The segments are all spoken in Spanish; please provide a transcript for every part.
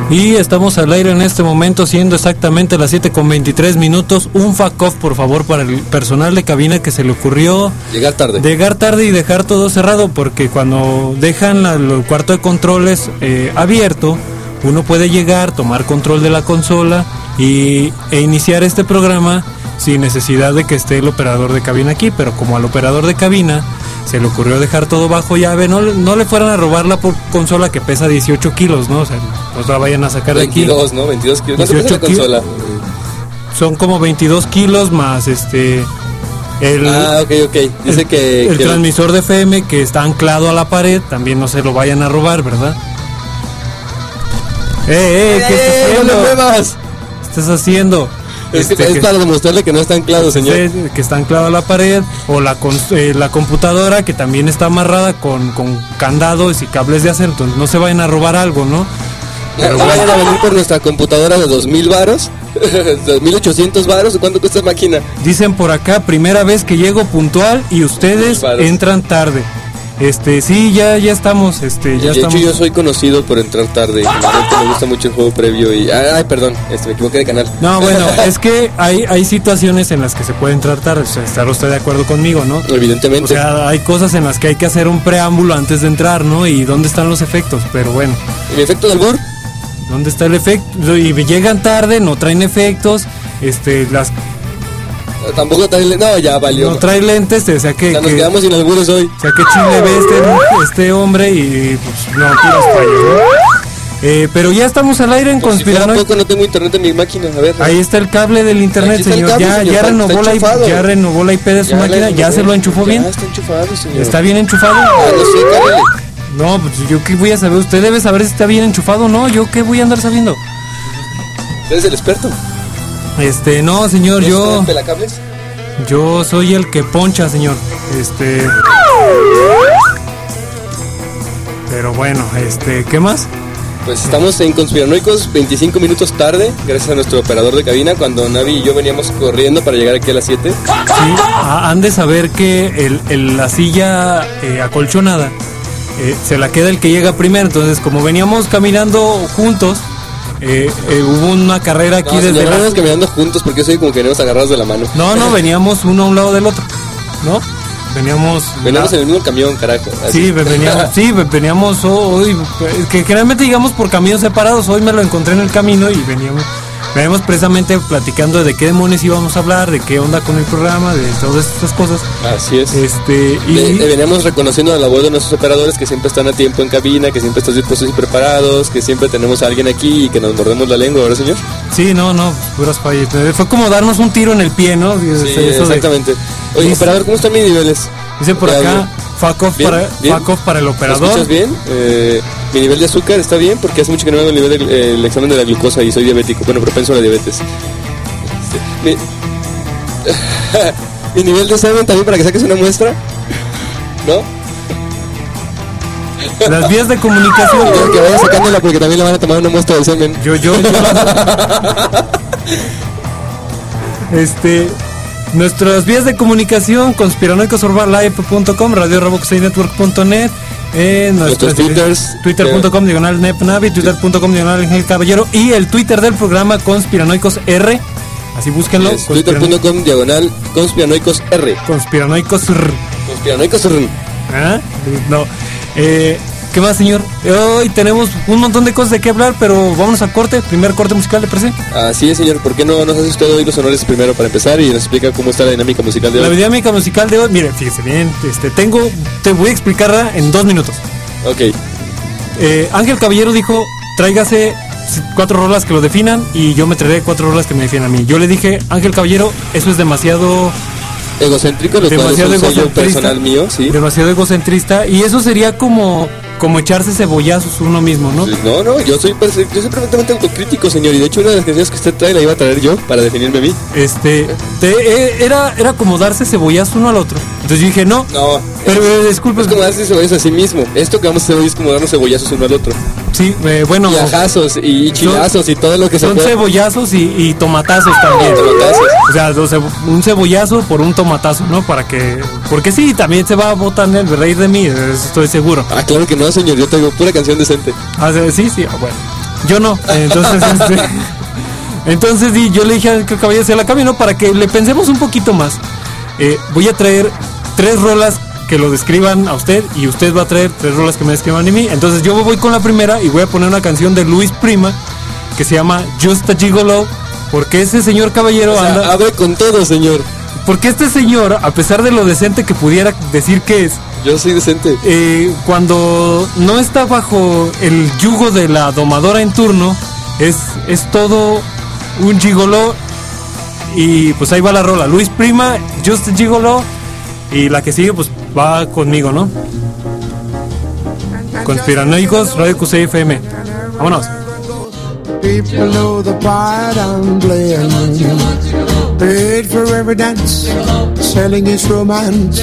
Y estamos al aire en este momento, siendo exactamente las 7:23. Un fuck off, por favor, para el personal de cabina que se le ocurrió llegar tarde y dejar todo cerrado, porque cuando dejan el cuarto de controles abierto, uno puede llegar, tomar control de la consola e iniciar este programa sin necesidad de que esté el operador de cabina aquí. Pero como al operador de cabina se le ocurrió dejar todo bajo llave, no le fueran a robar la consola que pesa 18 kilos, ¿no? O sea, no la vayan a sacar 22, de aquí. 22, ¿no? 22 kilos. 18 ¿Cuánto pesa la consola? Son como 22 kilos más ok. Dice el transmisor de FM que está anclado a la pared, también no se lo vayan a robar, ¿verdad? ¿Qué estás haciendo? ¡No le muevas! ¿Qué estás haciendo? Es para demostrarle que no está anclado, señor. Que está anclado a la pared, o la computadora que también está amarrada con candados y cables de acero, entonces no se vayan a robar algo, ¿no? Pero vayan a venir por nuestra computadora de 2,000 varos, 2,800 varos. ¿Cuánto cuesta esta máquina? Dicen por acá, primera vez que llego puntual y ustedes entran tarde. Sí, ya estamos, De hecho, yo soy conocido por entrar tarde. Me gusta mucho el juego previo y... perdón, me equivoqué de canal. No, bueno, es que hay situaciones en las que se puede entrar tarde. O sea, ¿estará usted de acuerdo conmigo, no? Evidentemente. O sea, hay cosas en las que hay que hacer un preámbulo antes de entrar, ¿no? Y ¿dónde están los efectos? Pero bueno. ¿El efecto del albur? ¿Dónde está el efecto? Y llegan tarde, no traen efectos, Tampoco trae... No, ya valió. No trae lentes, o sea que... nos quedamos sin albures hoy. O sea que chile ve este hombre y pues no tiras fallos, ¿no? Pero ya estamos al aire en Conspiranoicos. Tampoco no tengo internet en mi máquina, a ver. Ahí está el cable del internet, señor. Ya renovó la IP de su máquina, ya se lo enchufó bien. Ya está enchufado, señor. ¿Está bien enchufado? No sé, cárgale. No, pues yo qué voy a saber, usted debe saber si está bien enchufado o no, yo qué voy a andar sabiendo. ¿Eres el experto? No, señor, ¿No pelacables? Yo soy el que poncha, señor. Pero bueno, ¿qué más? Pues estamos en Conspiranoicos 25 minutos tarde, gracias a nuestro operador de cabina, cuando Navi y yo veníamos corriendo para llegar aquí a las 7. Sí, han de saber que la silla acolchonada se la queda el que llega primero, entonces como veníamos caminando juntos, hubo una carrera aquí desde veníamos caminando juntos porque soy como que veníamos agarrados de la mano. No, veníamos uno a un lado del otro, ¿no? Veníamos en el mismo camión, carajo. Así. Veníamos hoy, que generalmente llegamos por caminos separados. Hoy me lo encontré en el camino y veníamos precisamente platicando de qué demonios íbamos a hablar, de qué onda con el programa, de todas estas cosas. Así es. Y veníamos reconociendo la labor de nuestros operadores que siempre están a tiempo en cabina, que siempre están dispuestos y preparados, que siempre tenemos a alguien aquí y que nos mordemos la lengua, ¿verdad, señor? Sí, no, puras fallas. Fue como darnos un tiro en el pie, ¿no? Sí, exactamente. Oye, operador, ¿cómo están mis niveles? Dice por acá, fuck off para el operador. ¿Me escuchas bien? Mi nivel de azúcar está bien porque hace mucho que no hago el examen de la glucosa y soy diabético. Bueno, propenso a la diabetes. Mi nivel de semen también para que saques una muestra, ¿no? Las vías de comunicación. Que vaya sacándola porque también le van a tomar una muestra del semen. Nuestras vías de comunicación: conspiranoicos@live.com, radio-roboxnetwork.net, nuestros twitter.com /nepnavi, twitter.com /Ángel Caballero y el Twitter del programa Conspiranoicos R. Así búsquenlo. Twitter.com /Conspiranoicos R. Conspiranoicos R. Conspiranoicos R. No. ¿Qué más, señor? Hoy tenemos un montón de cosas de qué hablar, pero vámonos a corte. Primer corte musical, ¿le parece? Así es, señor. ¿Por qué no nos hace usted hoy los honores primero para empezar y nos explica cómo está la dinámica musical de hoy? La dinámica musical de hoy, mire, fíjese bien, te voy a explicarla en 2 minutos. Ok. Ángel Caballero dijo, tráigase 4 rolas que lo definan y yo me traeré 4 rolas que me definan a mí. Yo le dije, Ángel Caballero, eso es demasiado... egocéntrico, lo cual es un sello personal mío, sí. Demasiado egocentrista y eso sería como echarse cebollazos uno mismo, ¿no? No, yo soy perfectamente autocrítico, señor, y de hecho una de las canciones que usted trae la iba a traer yo para definirme a mí. Era como darse cebollazo uno al otro. Entonces yo dije, no, pero disculpe. Es como darse cebollazos a sí mismo. Esto que vamos a hacer hoy es como darnos cebollazos uno al otro. Sí, bueno. Y ajazos y chilazos y todo lo que se puede. Son cebollazos y tomatazos también. O sea, un cebollazo por un tomatazo, ¿no? Porque sí, también se va a botar el reír de mí, estoy seguro. Claro que no, señor, yo tengo pura canción decente. Sí, bueno. Yo no. Entonces yo le dije al caballero, se la cambio, ¿no? Para que le pensemos un poquito más. Voy a traer 3 rolas que lo describan a usted y usted va a traer 3 rolas que me describan a mí. Entonces yo voy con la primera y voy a poner una canción de Luis Prima que se llama Just a Gigolo, porque ese señor caballero anda... Abre con todo, señor. Porque este señor, a pesar de lo decente que pudiera decir que es... Yo soy decente. Cuando no está bajo el yugo de la domadora en turno, es todo un gigoló. Y pues ahí va la rola. Luis Prima, Just a Gigolo. Y la que sigue pues va conmigo, ¿no? Conspiranoicos, Radio QCFM. Vámonos. People know the part I'm playing. Paid for every dance, selling its romance.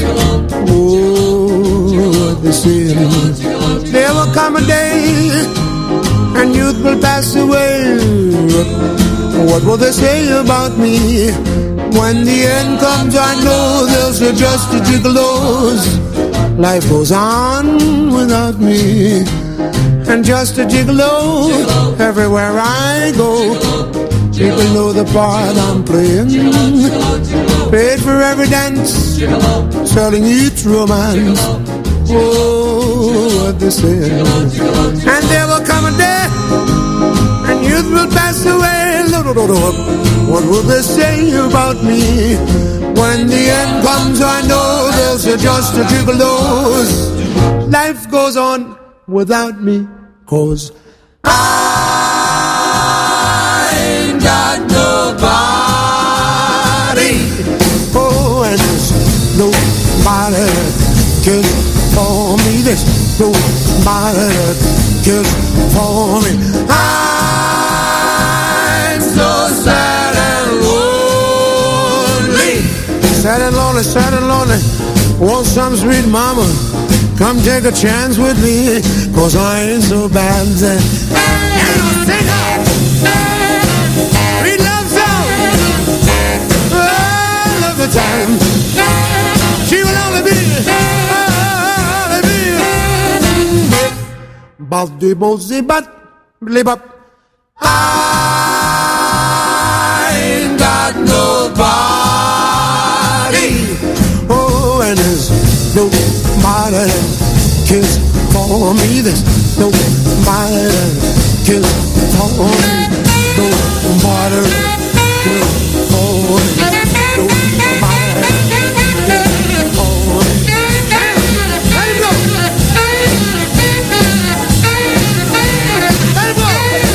Oh, the sin. There will come a day, and youth will pass away. What will they say about me? When the end comes, I know they'll say just a gigolos. Life goes on without me. And just a gigolo, everywhere I go. People know the part I'm playing. Paid for every dance, selling each romance. Oh, what they say. And there will come a day, and youth will pass away. What will they say about me? When the end comes, I know they'll say just a gigolos. Life goes on without me. 'Cause I ain't got nobody. Oh, and there's nobody that cares for me. There's nobody that cares for me. I'm so sad and lonely. Sad and lonely, sad and lonely. Want some sweet mama? Come take a chance with me, 'cause I ain't so bad. Sing up, sweet love song, all of the time. She will only be, Baldy Bozy Butt, Blib Up. I ain't got nobody. Oh, and there's nobody that cares for me. There's nobody that cares for me. Nobody that cares for me. Nobody that cares for me. Let him go. Let him go.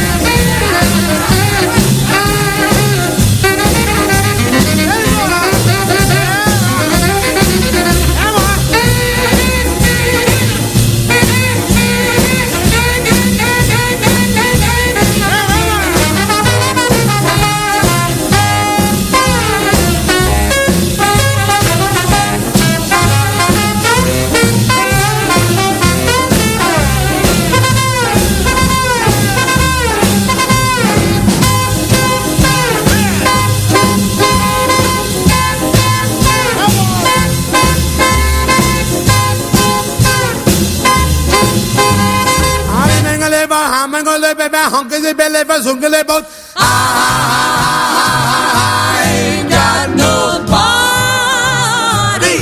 I ain't got nobody.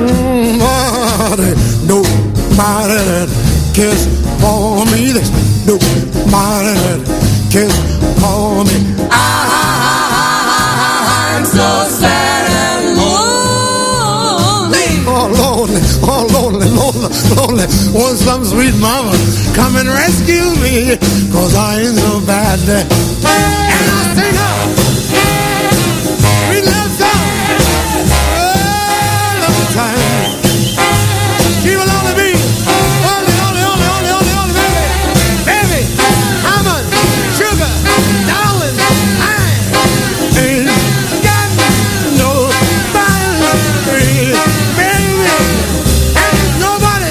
Nobody that cares for me. There's nobody that cares for me. I'm so sad and lonely. Oh, lonely. Want some sweet mama? Come and rescue me, 'cause I ain't so bad. And I sing up, we love song all of the time. She will only be, only, baby, almond, sugar, darling, I ain't got nobody, baby, and nobody.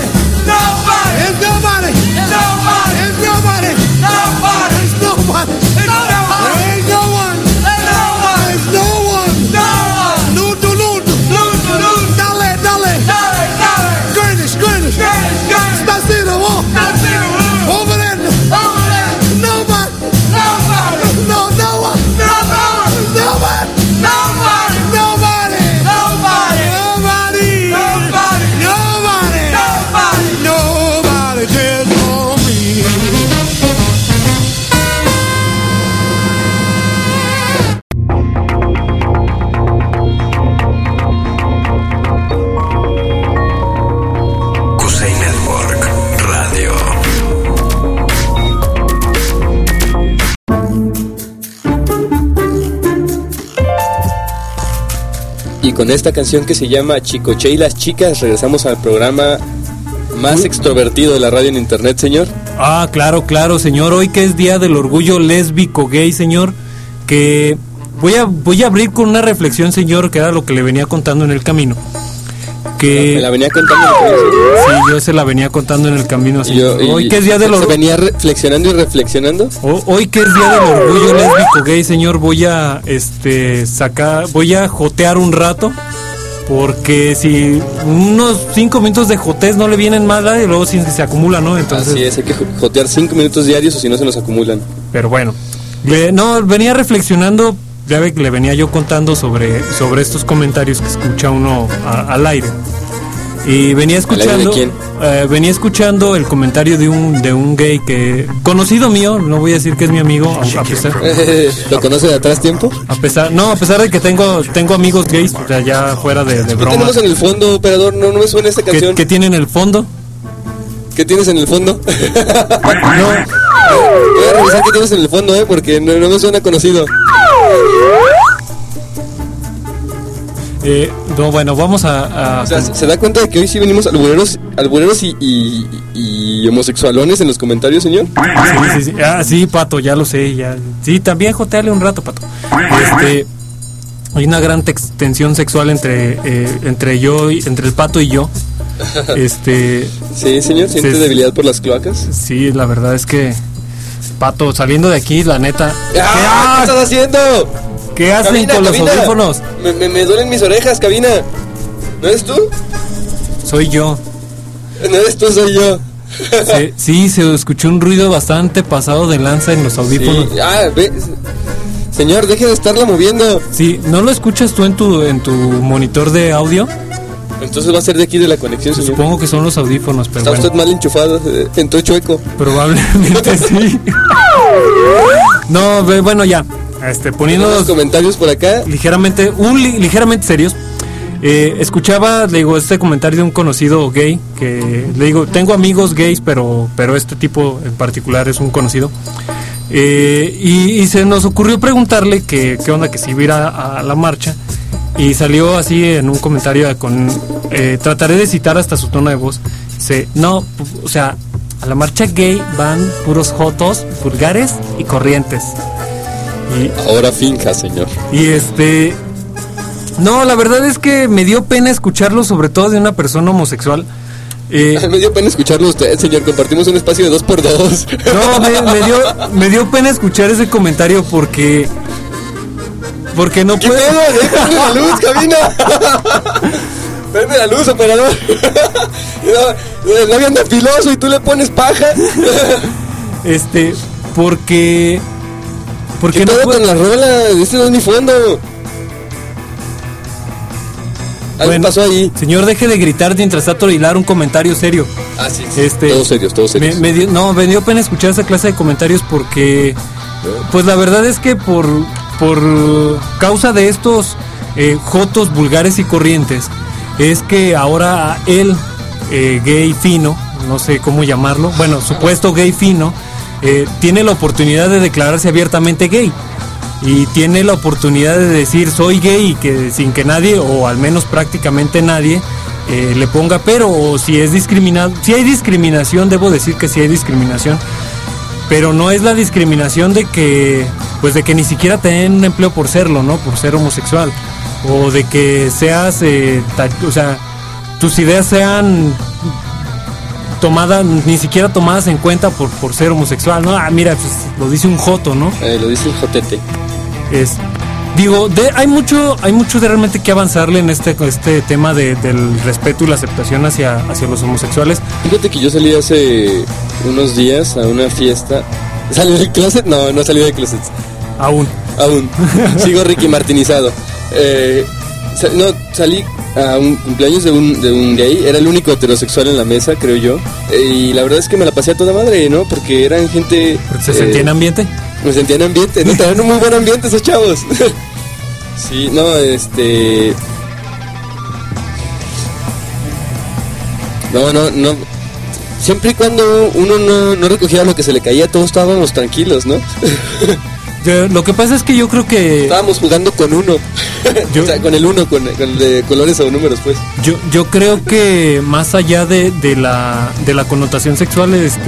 y con esta canción que se llama Chicoche y las chicas regresamos al programa más extrovertido de la radio en internet, señor. Ah, claro, señor. Hoy que es Día del Orgullo Lésbico Gay, señor, que voy a abrir con una reflexión, señor, que era lo que le venía contando en el camino. Que me la venía contando en el camino. Sí, yo se la venía contando en el camino, señor. Hoy que es Día del Orgullo. ¿Se venía reflexionando y reflexionando? Hoy que es Día del Orgullo Lésbico Gay, señor, voy a jotear un rato. Porque si unos 5 minutos de jotés no le vienen mal, y luego sí se acumula, ¿no? Entonces, así es, hay que jotear 5 minutos diarios o si no se nos acumulan. Pero bueno, venía reflexionando, ya ve que le venía yo contando sobre estos comentarios que escucha uno al aire. Y venía escuchando. ¿De quién? Venía escuchando el comentario de un gay que conocido mío, no voy a decir que es mi amigo, a pesar. ¿Lo conoce de atrás tiempo? A pesar de que tengo amigos gays, o sea, ya fuera de broma. ¿Qué tenemos en el fondo, operador? No me suena esta canción. ¿Qué tiene en el fondo? ¿Qué tienes en el fondo? No. Voy a revisar qué tienes en el fondo, porque no me suena conocido. No, bueno, vamos a... O sea, ¿se da cuenta de que hoy sí venimos albureros y homosexualones en los comentarios, señor? Sí. Sí, Pato, ya lo sé, ya. Sí, también joteale un rato, Pato. Hay una gran tensión sexual entre el Pato y yo. Sí, señor, ¿siente debilidad por las cloacas? Sí, la verdad es que, Pato, saliendo de aquí, la neta... ¿Qué estás haciendo? ¿Qué hacen con los audífonos? Me duelen mis orejas, cabina. ¿No eres tú? Soy yo. No eres tú, soy yo. Sí, se escuchó un ruido bastante pasado de lanza en los audífonos. Sí. Señor, deje de estarla moviendo. Sí, ¿no lo escuchas tú en tu monitor de audio? Entonces va a ser de aquí de la conexión, señor. Supongo que son los audífonos, pero está usted mal enchufado, entró chueco. Probablemente sí. No, bueno, ya. Poniendo los comentarios por acá ligeramente serios. Escuchaba, le digo, este comentario de un conocido gay que le digo, tengo amigos gays, pero este tipo en particular es un conocido. Y se nos ocurrió preguntarle qué onda, que si iba a ir a la marcha. Y salió así en un comentario trataré de citar hasta su tono de voz. No, o sea, a la marcha gay van puros jotos, vulgares y corrientes. Ahora finja, señor. No, la verdad es que me dio pena escucharlo, sobre todo de una persona homosexual. Me dio pena escucharlo usted, señor. Compartimos un espacio de 2x2. No, me dio pena escuchar ese comentario porque no puedo. ¡Déjame la luz, cabina! ¡Prende la luz, operador! No anda filoso y tú le pones paja. Porque no puedo con la rola, este no es mi fondo. Algo pasó ahí. Señor, deje de gritar mientras está a hilar un comentario serio. Sí. Todos serios. Me dio pena escuchar esa clase de comentarios porque, pues la verdad es que por causa de estos jotos vulgares y corrientes, es que ahora él, gay fino, no sé cómo llamarlo, bueno, supuesto gay fino, tiene la oportunidad de declararse abiertamente gay y tiene la oportunidad de decir soy gay y que sin que nadie, o al menos prácticamente nadie, le ponga pero, o si es discriminado. Si hay discriminación, debo decir que sí hay discriminación, pero no es la discriminación de que ni siquiera te den un empleo por serlo, ¿no? Por ser homosexual, o de que seas o sea, tus ideas sean ni siquiera tomadas en cuenta por ser homosexual, ¿no? Mira, pues lo dice un joto, ¿no? Lo dice un jotete. Hay mucho de realmente que avanzarle en este tema del respeto y la aceptación hacia los homosexuales. Fíjate que yo salí hace unos días a una fiesta. ¿Salí del closet? No salí del closet. Aún. Sigo Ricky Martinizado. Salí a un cumpleaños de un gay. Era el único heterosexual en la mesa, creo yo. Y la verdad es que me la pasé a toda madre, ¿no? Porque eran gente... ¿Se sentía en ambiente? Me sentía en ambiente, no, tenían un muy buen ambiente esos chavos. Sí, no, No. Siempre y cuando uno no recogiera lo que se le caía, todos estábamos tranquilos, ¿no? Lo que pasa es que yo creo que... Estábamos jugando con uno. O sea, con el uno, con el de colores o números, pues. Yo creo que más allá de la connotación sexual,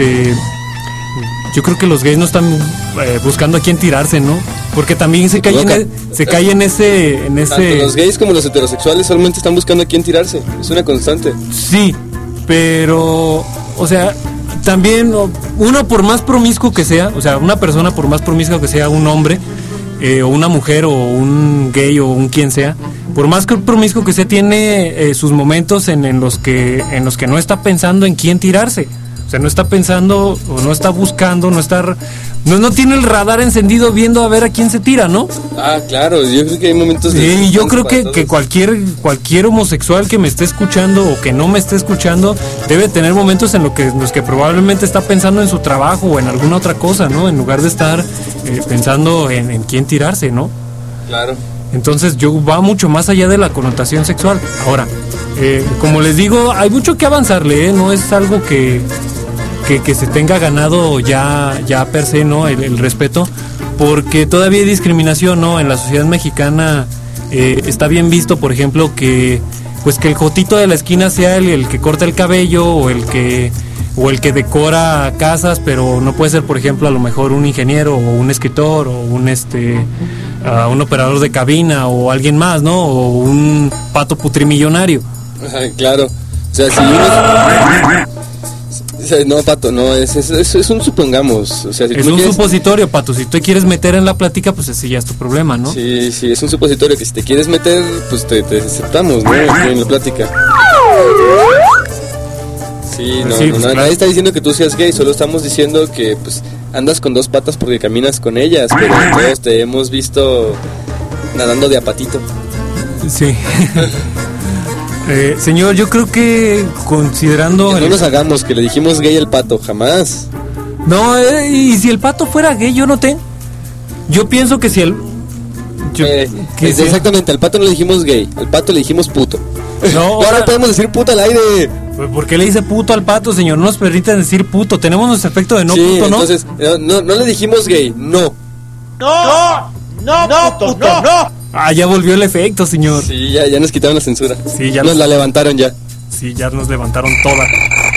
yo creo que los gays no están buscando a quién tirarse, ¿no? Porque también se cae en ese... Tanto los gays como los heterosexuales solamente están buscando a quién tirarse. Es una constante. Sí, pero... O sea, también uno por más promiscuo que sea, o sea, una persona por más promiscua que sea, un hombre, o una mujer, o un gay, o un quien sea, por más que promiscuo que sea, tiene sus momentos en los que no está pensando en quién tirarse. O sea, no está pensando o no está buscando, no tiene el radar encendido viendo a ver a quién se tira, ¿no? Ah, claro, yo creo que hay momentos de... Sí, yo creo que cualquier homosexual que me esté escuchando o que no me esté escuchando debe tener momentos en los que probablemente está pensando en su trabajo o en alguna otra cosa, ¿no? En lugar de estar pensando en quién tirarse, ¿no? Claro. Entonces va mucho más allá de la connotación sexual. Ahora, como les digo, hay mucho que avanzarle, no es algo que se tenga ganado ya per se, ¿no? El respeto, porque todavía hay discriminación, ¿no? En la sociedad mexicana está bien visto, por ejemplo, que el jotito de la esquina sea el que corta el cabello o el que decora casas, pero no puede ser, por ejemplo, a lo mejor un ingeniero o un escritor o un operador de cabina o alguien más, ¿no? O un pato putrimillonario. Claro, o sea, si uno... No, Pato, no, es un supongamos. O sea, si es un supositorio, Pato. Si tú quieres meter en la plática, pues así ya es tu problema, ¿no? Sí, es un supositorio que si te quieres meter, pues te aceptamos, ¿no? En la plática. Sí, no, pues nadie claro. está diciendo que tú seas gay, solo estamos diciendo que pues andas con dos patas porque caminas con ellas, pero todos te hemos visto nadando de a patito. Sí. Señor, yo creo que considerando... Que no nos hagamos que le dijimos gay al Pato, jamás. No, y si el Pato fuera gay, yo pienso que si el... Exactamente, al Pato no le dijimos gay, al Pato le dijimos puto. No, ahora podemos decir puto al aire. ¿Por qué le dice puto al Pato, señor? No nos permiten decir puto, tenemos nuestro efecto de no sí, puto, ¿no? Entonces, no le dijimos gay, no. No, puto, no. Ah, ya volvió el efecto, señor. Sí, ya nos quitaron la censura. Sí, ya nos la levantaron ya. Sí, ya nos levantaron toda.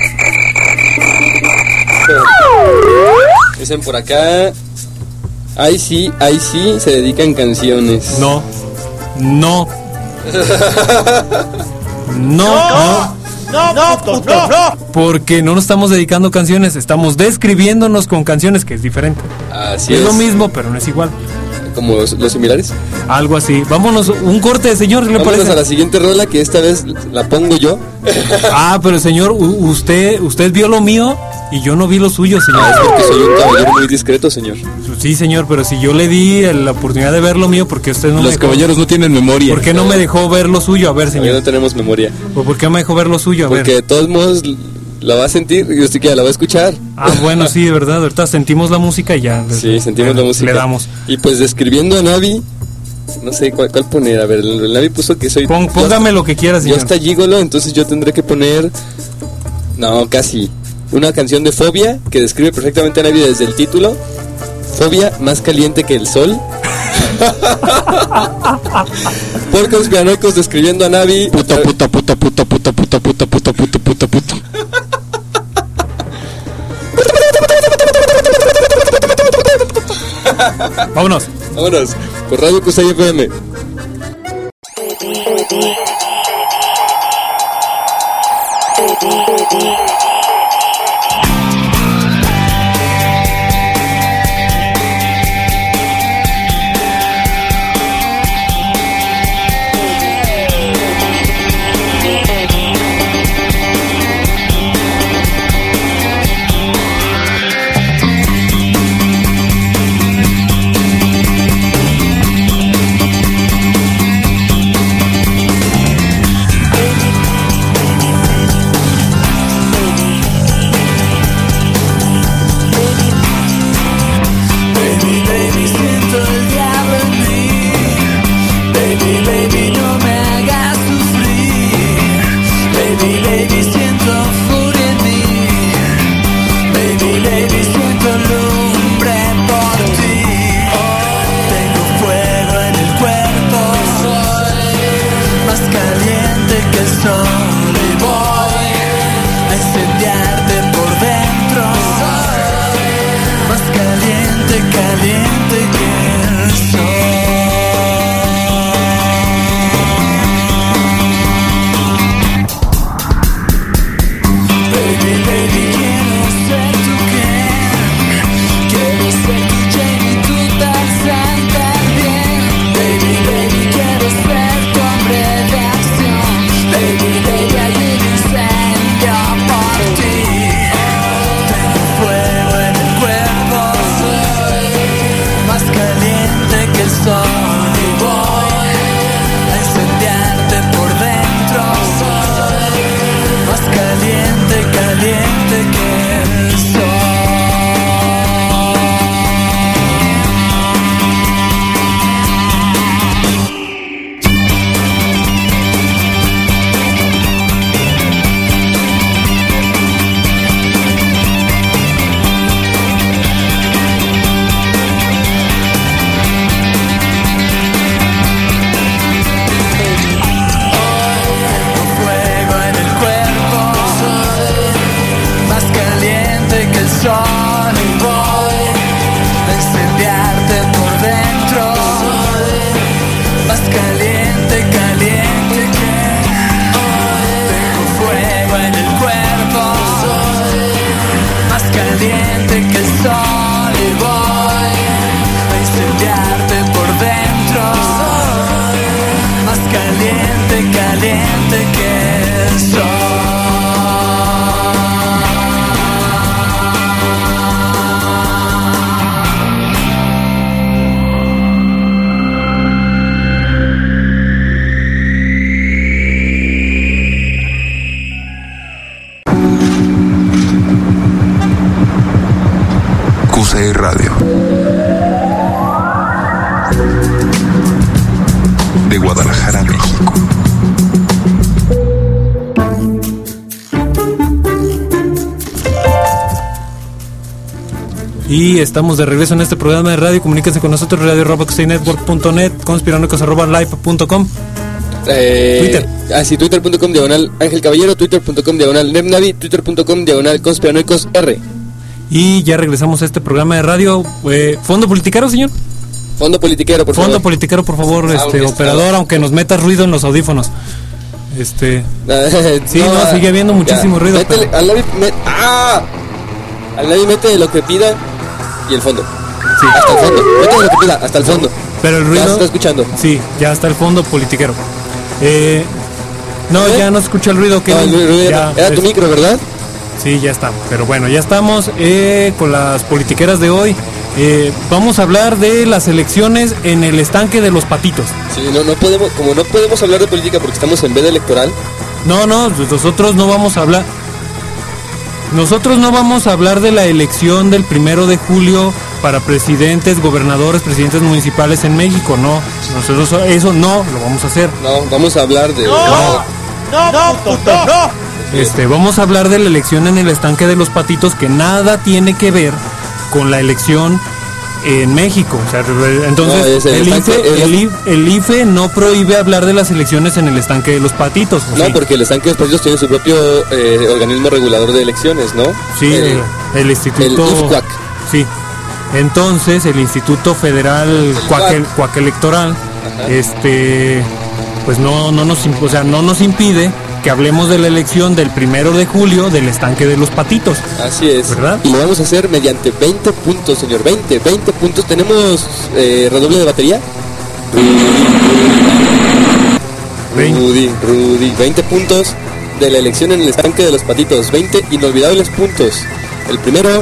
Dicen por acá. Ahí sí, se dedican canciones. No. Porque no nos estamos dedicando canciones, estamos describiéndonos con canciones, que es diferente. Así es lo mismo, pero no es igual. ¿Como los similares? Algo así. Vámonos, un corte, señor, ¿le Vámonos parece? A la siguiente rola, que esta vez la pongo yo. Pero señor, usted vio lo mío y yo no vi lo suyo, señor. Es porque soy un caballero muy discreto, señor. Sí, señor, pero si yo le di la oportunidad de ver lo mío, ¿por qué usted no Los caballeros no tienen memoria. ¿Por qué no me dejó ver lo suyo? A ver, señor. No tenemos memoria. ¿Por qué me dejó ver lo suyo? A porque ver. de todos modos la va a sentir y usted que la va a escuchar. Bueno, sí, de verdad, ahorita sentimos la música y ya. Sí, sentimos la música. Le damos. Y pues describiendo a Navi, no sé cuál poner. A ver, el Navi puso que soy... Póngame lo que quiera, señor. Yo está gigolo, entonces yo tendré que poner... No, casi. Una canción de Fobia que describe perfectamente a Navi desde el título. Fobia más caliente que el sol. Por conspiranoicos describiendo a Navi. Puta. Vámonos. Por Radio Cusay FM. Baby, Radio de Guadalajara, México. Y estamos de regreso en este programa de radio. Comuníquense con nosotros, radio@network.net, conspiranoicos@live.com. Twitter. Sí, twitter.com/ Ángel Caballero, twitter.com/ Nebnavi, twitter.com/ conspiranoicos R. Y ya regresamos a este programa de radio. ¿Fondo politiquero, señor? Fondo politiquero, por favor. Fondo politiquero, por favor, operador, aunque nos metas ruido en los audífonos. Sí, no, sigue habiendo muchísimo ruido. Métele, al Navi mete lo que pida y el fondo. Sí. Hasta el fondo. Mete lo que pida, hasta el fondo. Pero el ruido. Ya se está escuchando. Sí, ya está el fondo politiquero. No, ya no se escucha el ruido. No, el ruido ya era tu micro, ¿verdad? Sí, ya estamos. Pero bueno, ya estamos con las politiqueras de hoy. Vamos a hablar de las elecciones en el estanque de los patitos. Sí, no podemos hablar de política porque estamos en veda electoral. No, nosotros no vamos a hablar. Nosotros no vamos a hablar de la elección del 1 de julio para presidentes, gobernadores, presidentes municipales en México, no. Nosotros eso no lo vamos a hacer. No, vamos a hablar de... No. Vamos a hablar de la elección en el estanque de los patitos, que nada tiene que ver con la elección en México. O sea, entonces el IFE no prohíbe hablar de las elecciones en el estanque de los patitos. No, sí, porque el estanque de los patitos tiene su propio organismo regulador de elecciones, ¿no? Sí, el instituto... El IFCUAC. Sí. Entonces, el Instituto Federal Cuac Electoral, pues no nos impide que hablemos de la elección del 1 de julio del estanque de los patitos. Así es, ¿verdad? Y lo vamos a hacer mediante 20 puntos, señor. 20 puntos. ¿Tenemos redoble de batería? Rudy. 20 puntos de la elección en el estanque de los patitos. 20 inolvidables puntos. El primero...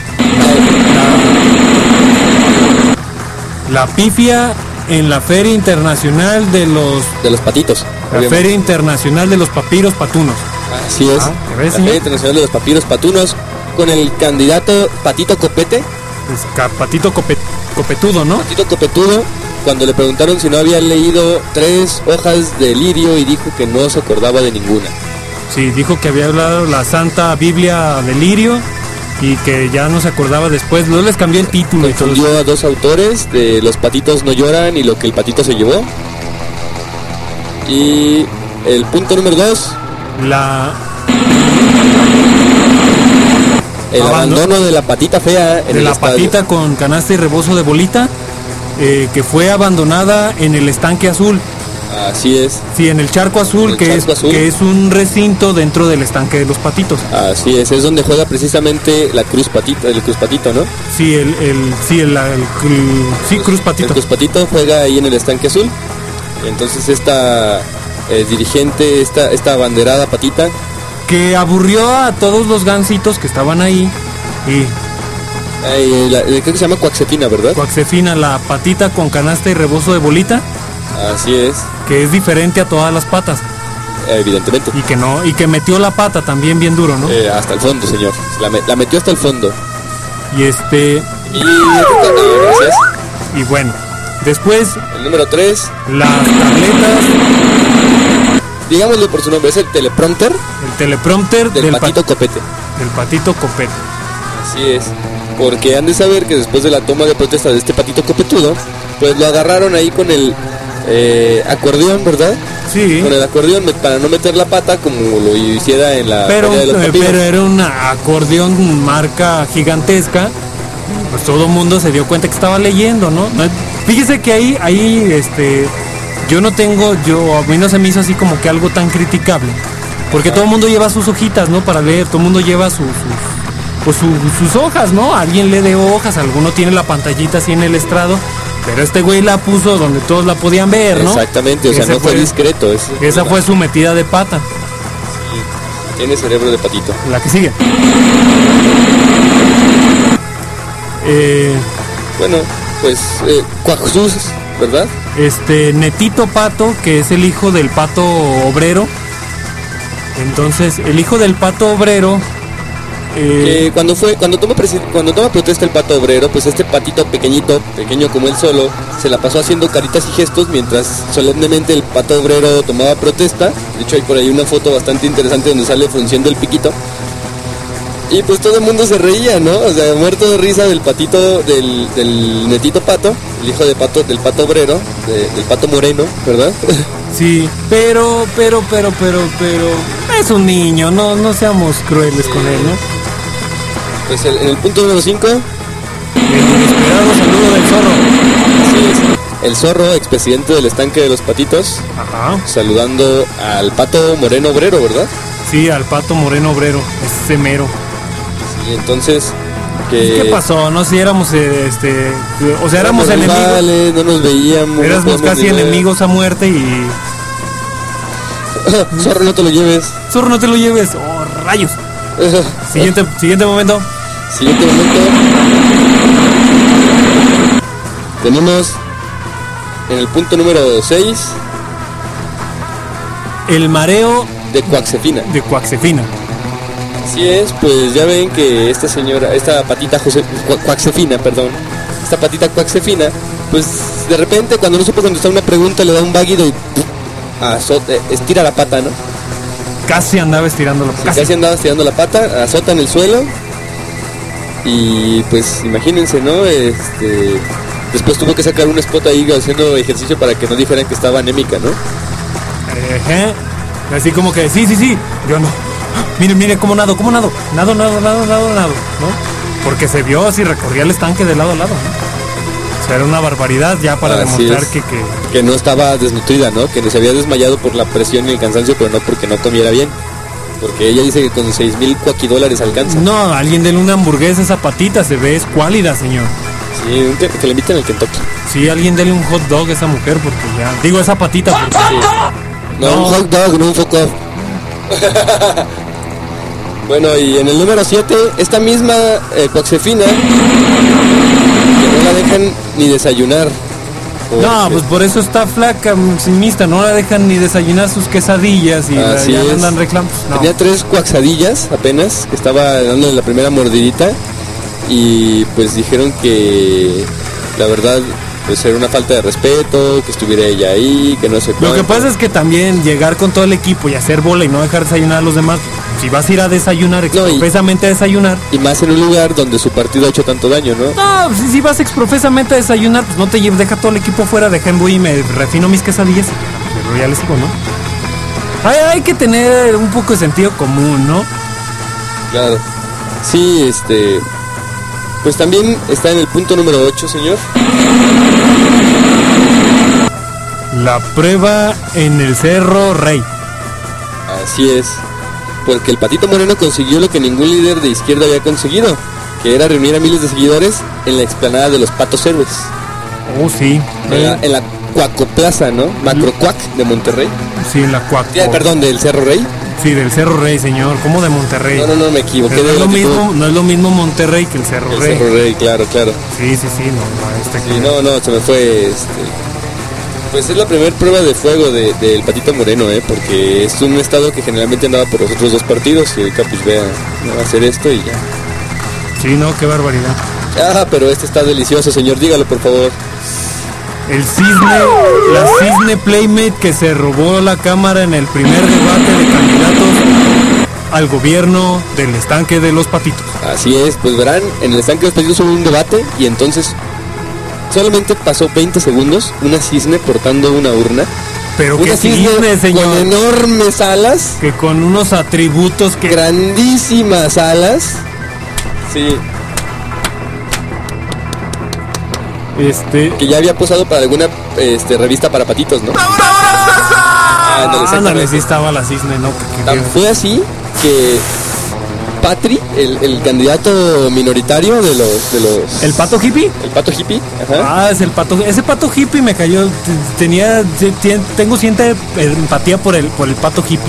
La pifia en la Feria Internacional de los Patitos. La obviamente. Feria Internacional de los Papiros Patunos. Así es. La Feria Internacional de los Papiros Patunos con el candidato Patito Copete. Patito Copetudo, ¿no? Patito Copetudo, cuando le preguntaron si no había leído 3 hojas de lirio y dijo que no se acordaba de ninguna. Sí, dijo que había hablado la Santa Biblia de Lirio y que ya no se acordaba después. Luego les cambió el título. Confundió a 2 autores de Los patitos no lloran y lo que el patito se llevó. Y el punto número 2, el abandono de la patita fea en el estadio. Patita con canasta y rebozo de bolita, que fue abandonada en el estanque azul. Así es. Sí, en el Charco Azul, que es un recinto dentro del estanque de los Patitos. Así es donde juega precisamente la Cruz Patito, el Cruz Patito, ¿no? Sí, Cruz Patito. El Cruz Patito juega ahí en el estanque azul. Entonces esta dirigente, esta abanderada Patita, que aburrió a todos los gansitos que estaban ahí. Y creo que se llama Coaxefina, ¿verdad? Coaxefina, la patita con canasta y rebozo de bolita. Así es. Que es diferente a todas las patas. Evidentemente. Y que metió la pata también bien duro, ¿no? Hasta el fondo, señor. La metió hasta el fondo. Gracias. Y bueno, después... El número 3. Las tabletas... Digámosle por su nombre, es el teleprompter. El teleprompter del Patito Copete. Del Patito Copete. Así es. Porque han de saber que después de la toma de protesta de este patito copetudo, pues lo agarraron ahí con el acordeón, ¿verdad? Sí. Con el acordeón para no meter la pata como lo hiciera en la pero de los papinos. Pero era un acordeón marca gigantesca. Pues todo el mundo se dio cuenta que estaba leyendo, ¿no? Fíjese que ahí a mí no se me hizo así como que algo tan criticable. Porque todo el mundo lleva sus hojitas, ¿no? Para leer, todo el mundo lleva sus hojas, ¿no? Alguien lee de hojas, alguno tiene la pantallita así en el estrado, pero este güey la puso donde todos la podían ver, ¿no? Exactamente, o sea, no fue discreto. Esa fue su metida de pata. Sí, tiene cerebro de patito. La que sigue. Bueno, pues Cuaxus, ¿verdad? Netito Pato, que es el hijo del pato obrero. Entonces, el hijo del pato obrero... cuando toma protesta el pato obrero, pues este patito pequeño como él solo, se la pasó haciendo caritas y gestos mientras solemnemente el pato obrero tomaba protesta. De hecho hay por ahí una foto bastante interesante donde sale frunciendo el piquito. Y pues todo el mundo se reía, ¿no? O sea, muerto de risa del patito, del netito Pato, el hijo del pato obrero, del pato moreno, ¿verdad? Sí, pero es un niño, no seamos crueles con él, ¿no? Pues en el punto número 5, el inesperado saludo del zorro. Así es. El zorro, expresidente del estanque de los patitos. Ajá. Saludando al pato moreno obrero, ¿verdad? Sí, al pato moreno obrero, ese mero. Y entonces ¿qué pasó? No sé, éramos éramos enemigos. Vale, no nos veíamos. Éramos casi enemigos a muerte y... Zorro, no te lo lleves. Zorro, no te lo lleves. Oh, rayos. Siguiente momento. Tenemos en el punto número 6 el mareo de Coaxefina. Así es, pues ya ven que esta patita Coaxefina, pues de repente cuando no supo contestar una pregunta le da un váguido y estira la pata, ¿no? Casi andaba estirando la pata. Casi andaba estirando la pata, azota en el suelo. Y pues imagínense, ¿no? Después tuvo que sacar un spot ahí haciendo ejercicio para que no dijeran que estaba anémica, ¿no? Así como que, sí, yo no. Mire, cómo nado, nado, ¿no? Porque se vio así, recorría el estanque de lado a lado, ¿no? O sea, era una barbaridad ya para demostrar que no estaba desnutrida, ¿no? Que se había desmayado por la presión y el cansancio, pero no porque no comiera bien. Porque ella dice que con $6,000 $4 alcanza. No, alguien denle una hamburguesa a esa patita, se ve escuálida, señor. Sí, que le inviten al Kentucky. Sí, alguien denle un hot dog a esa mujer, porque ya... Digo, esa patita, porque... Sí. No, un hot dog, no un fuck off. Bueno, y en el número 7, esta misma Coaxefina, que no la dejan ni desayunar. No, pues por eso está flaca, maximista, no la dejan ni desayunar sus quesadillas y ya andan reclamos. No. Tenía 3 cuaxadillas apenas, que estaba dándole la primera mordidita y pues dijeron que la verdad pues era una falta de respeto, que estuviera ella ahí, que no sé cuánto. Lo que pasa es que también llegar con todo el equipo y hacer bola y no dejar desayunar a los demás, si vas a ir a desayunar, exprofesamente a desayunar. Y más en un lugar donde su partido ha hecho tanto daño, ¿no? No, si vas exprofesamente a desayunar, pues no te lleves, deja todo el equipo fuera, deja en voy y me refino mis quesadillas y ya les sigo, ¿no? Hay que tener un poco de sentido común, ¿no? Claro. Sí, pues también está en el punto número 8, señor. La prueba en el Cerro Rey. Así es, porque el Patito Moreno consiguió lo que ningún líder de izquierda había conseguido, que era reunir a miles de seguidores en la explanada de los Patos Héroes. Oh, sí. En la Cuacoplaza, ¿no? Macrocuac de Monterrey. Sí, en la Cuaco. Perdón, del Cerro Rey. Sí, del Cerro Rey, señor. ¿Cómo de Monterrey? No, me equivoqué. No es lo mismo Monterrey que el Cerro Rey. El Cerro Rey, claro. Sí, no, se me fue, Pues es la primera prueba de fuego del Patito Moreno, porque es un estado que generalmente andaba por los otros dos partidos y ahorita pues va a hacer esto y ya. Sí, no, qué barbaridad. Pero este está delicioso, señor, dígalo por favor. El la Cisne Playmate que se robó la cámara en el primer debate de candidatos al gobierno del estanque de los Patitos. Así es, pues verán, en el estanque de los Patitos hubo un debate y entonces solamente pasó 20 segundos una cisne portando una urna. Pero una cisne, señor, con enormes alas, que con unos atributos que... grandísimas alas. Sí. Que ya había posado para alguna revista para patitos, ¿no? Ándale, sí estaba la cisne, ¿no? Fue así que Patri, el candidato minoritario de los... ¿El pato hippie? El pato hippie, ajá. Es el pato... Ese pato hippie me cayó... Tengo cierta empatía por el pato hippie.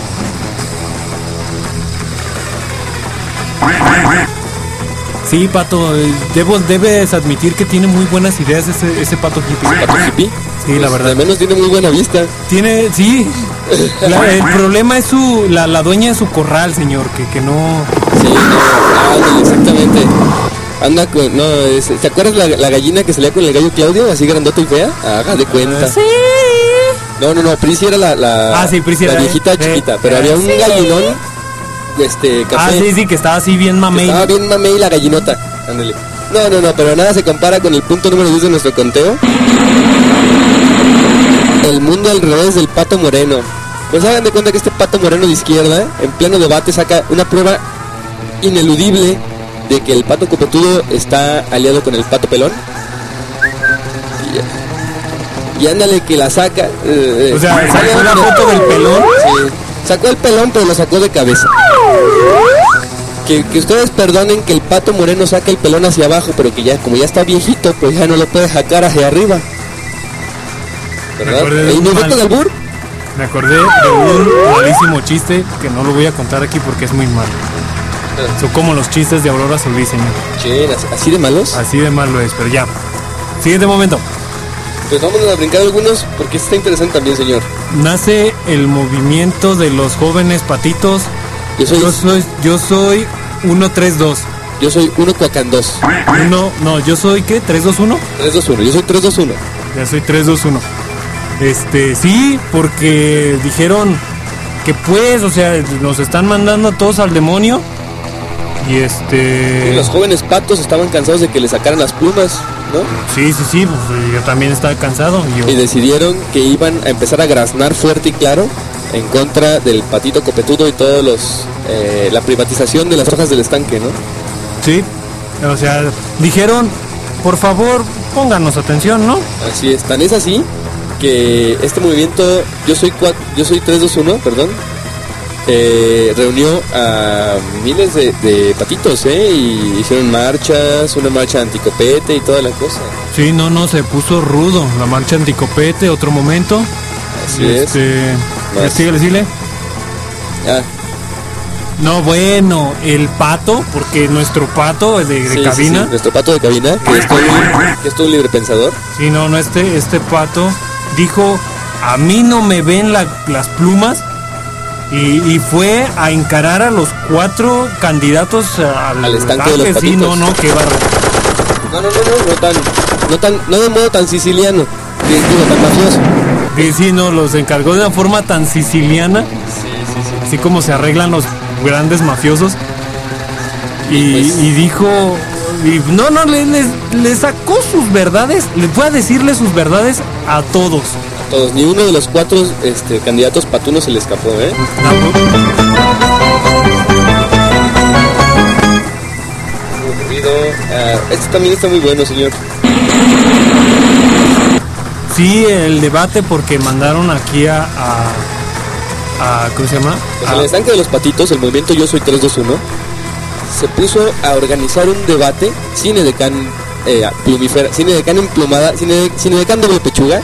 Sí, Pato, debes admitir que tiene muy buenas ideas ese Pato hippie. ¿Pato hippie? Sí, la verdad. Al menos tiene muy buena vista. Sí. El problema es la dueña de su corral, señor, que no... Sí, no, exactamente. Anda con... ¿te acuerdas la gallina que salía con el gallo Claudio, así grandota y fea? Haga de cuenta. Sí. No, Prissy era la Prissy era viejita chiquita, pero había un gallinón... café. Sí, que estaba así bien mamey. Estaba bien mamey la gallinota. Ándale. No, pero nada se compara con el punto número 10 de nuestro conteo. El mundo al revés del Pato Moreno. Pues hagan de cuenta que este Pato Moreno de izquierda, en pleno debate, saca una prueba ineludible de que el Pato Copetudo está aliado con el Pato Pelón. Y ándale que la saca. O sea, sacó la foto del pelón. Sí. Sacó el pelón, pero lo sacó de cabeza. Que ustedes perdonen que el Pato Moreno saque el pelón hacia abajo, pero que ya, como ya está viejito, pues ya no lo puede sacar hacia arriba. ¿Verdad? ¿El momento de albur? Me acordé de un malísimo chiste que no lo voy a contar aquí porque es muy malo. Son como los chistes de Aurora Solís, señor. Che, ¿así de malos? Así de malo es, pero ya. Siguiente momento. Pues vamos a brincar algunos porque está interesante también, señor. Nace el movimiento de los jóvenes patitos. Yo soy 132. Yo soy 1 Cuacandós. Yo soy ¿qué? 321. 321. Yo soy 321. Ya soy 321. Sí, porque dijeron que pues, o sea, nos están mandando a todos al demonio. Y los jóvenes patos estaban cansados de que le sacaran las plumas, ¿no? Sí, pues yo también estaba cansado. Y decidieron que iban a empezar a graznar fuerte y claro en contra del Patito Copetudo y todos la privatización de las hojas del estanque, ¿no? Sí, o sea, dijeron, por favor, pónganos atención, ¿no? Así es, tan es así que este movimiento, yo soy 321, perdón, reunió a miles de patitos, y hicieron marchas, una marcha anticopete y toda la cosa. Sí, se puso rudo la marcha anticopete, otro momento. Así es. Síguele. No, bueno, el pato, porque nuestro pato de cabina. Sí, nuestro pato de cabina, que es todo libre pensador. Sí, este pato dijo, a mí no me ven las plumas. Y fue a encarar a los 4 candidatos al estanque de los patitos. Sí, qué bárbaro. No de modo tan siciliano, tan mafioso. Sí, los encargó de una forma tan siciliana. Sí. Así como se arreglan los grandes mafiosos. Y dijo, le sacó sus verdades, le fue a decirle sus verdades a todos. Ni uno de los 4 candidatos patunos se le escapó, Este también está muy bueno, señor. Sí, el debate porque mandaron aquí a ¿cómo se llama? Pues en el estanque de los patitos, el movimiento Yo Soy 321 se puso a organizar un debate sin edecán plumífera, sin edecán emplumada, sin edecán doble pechuga,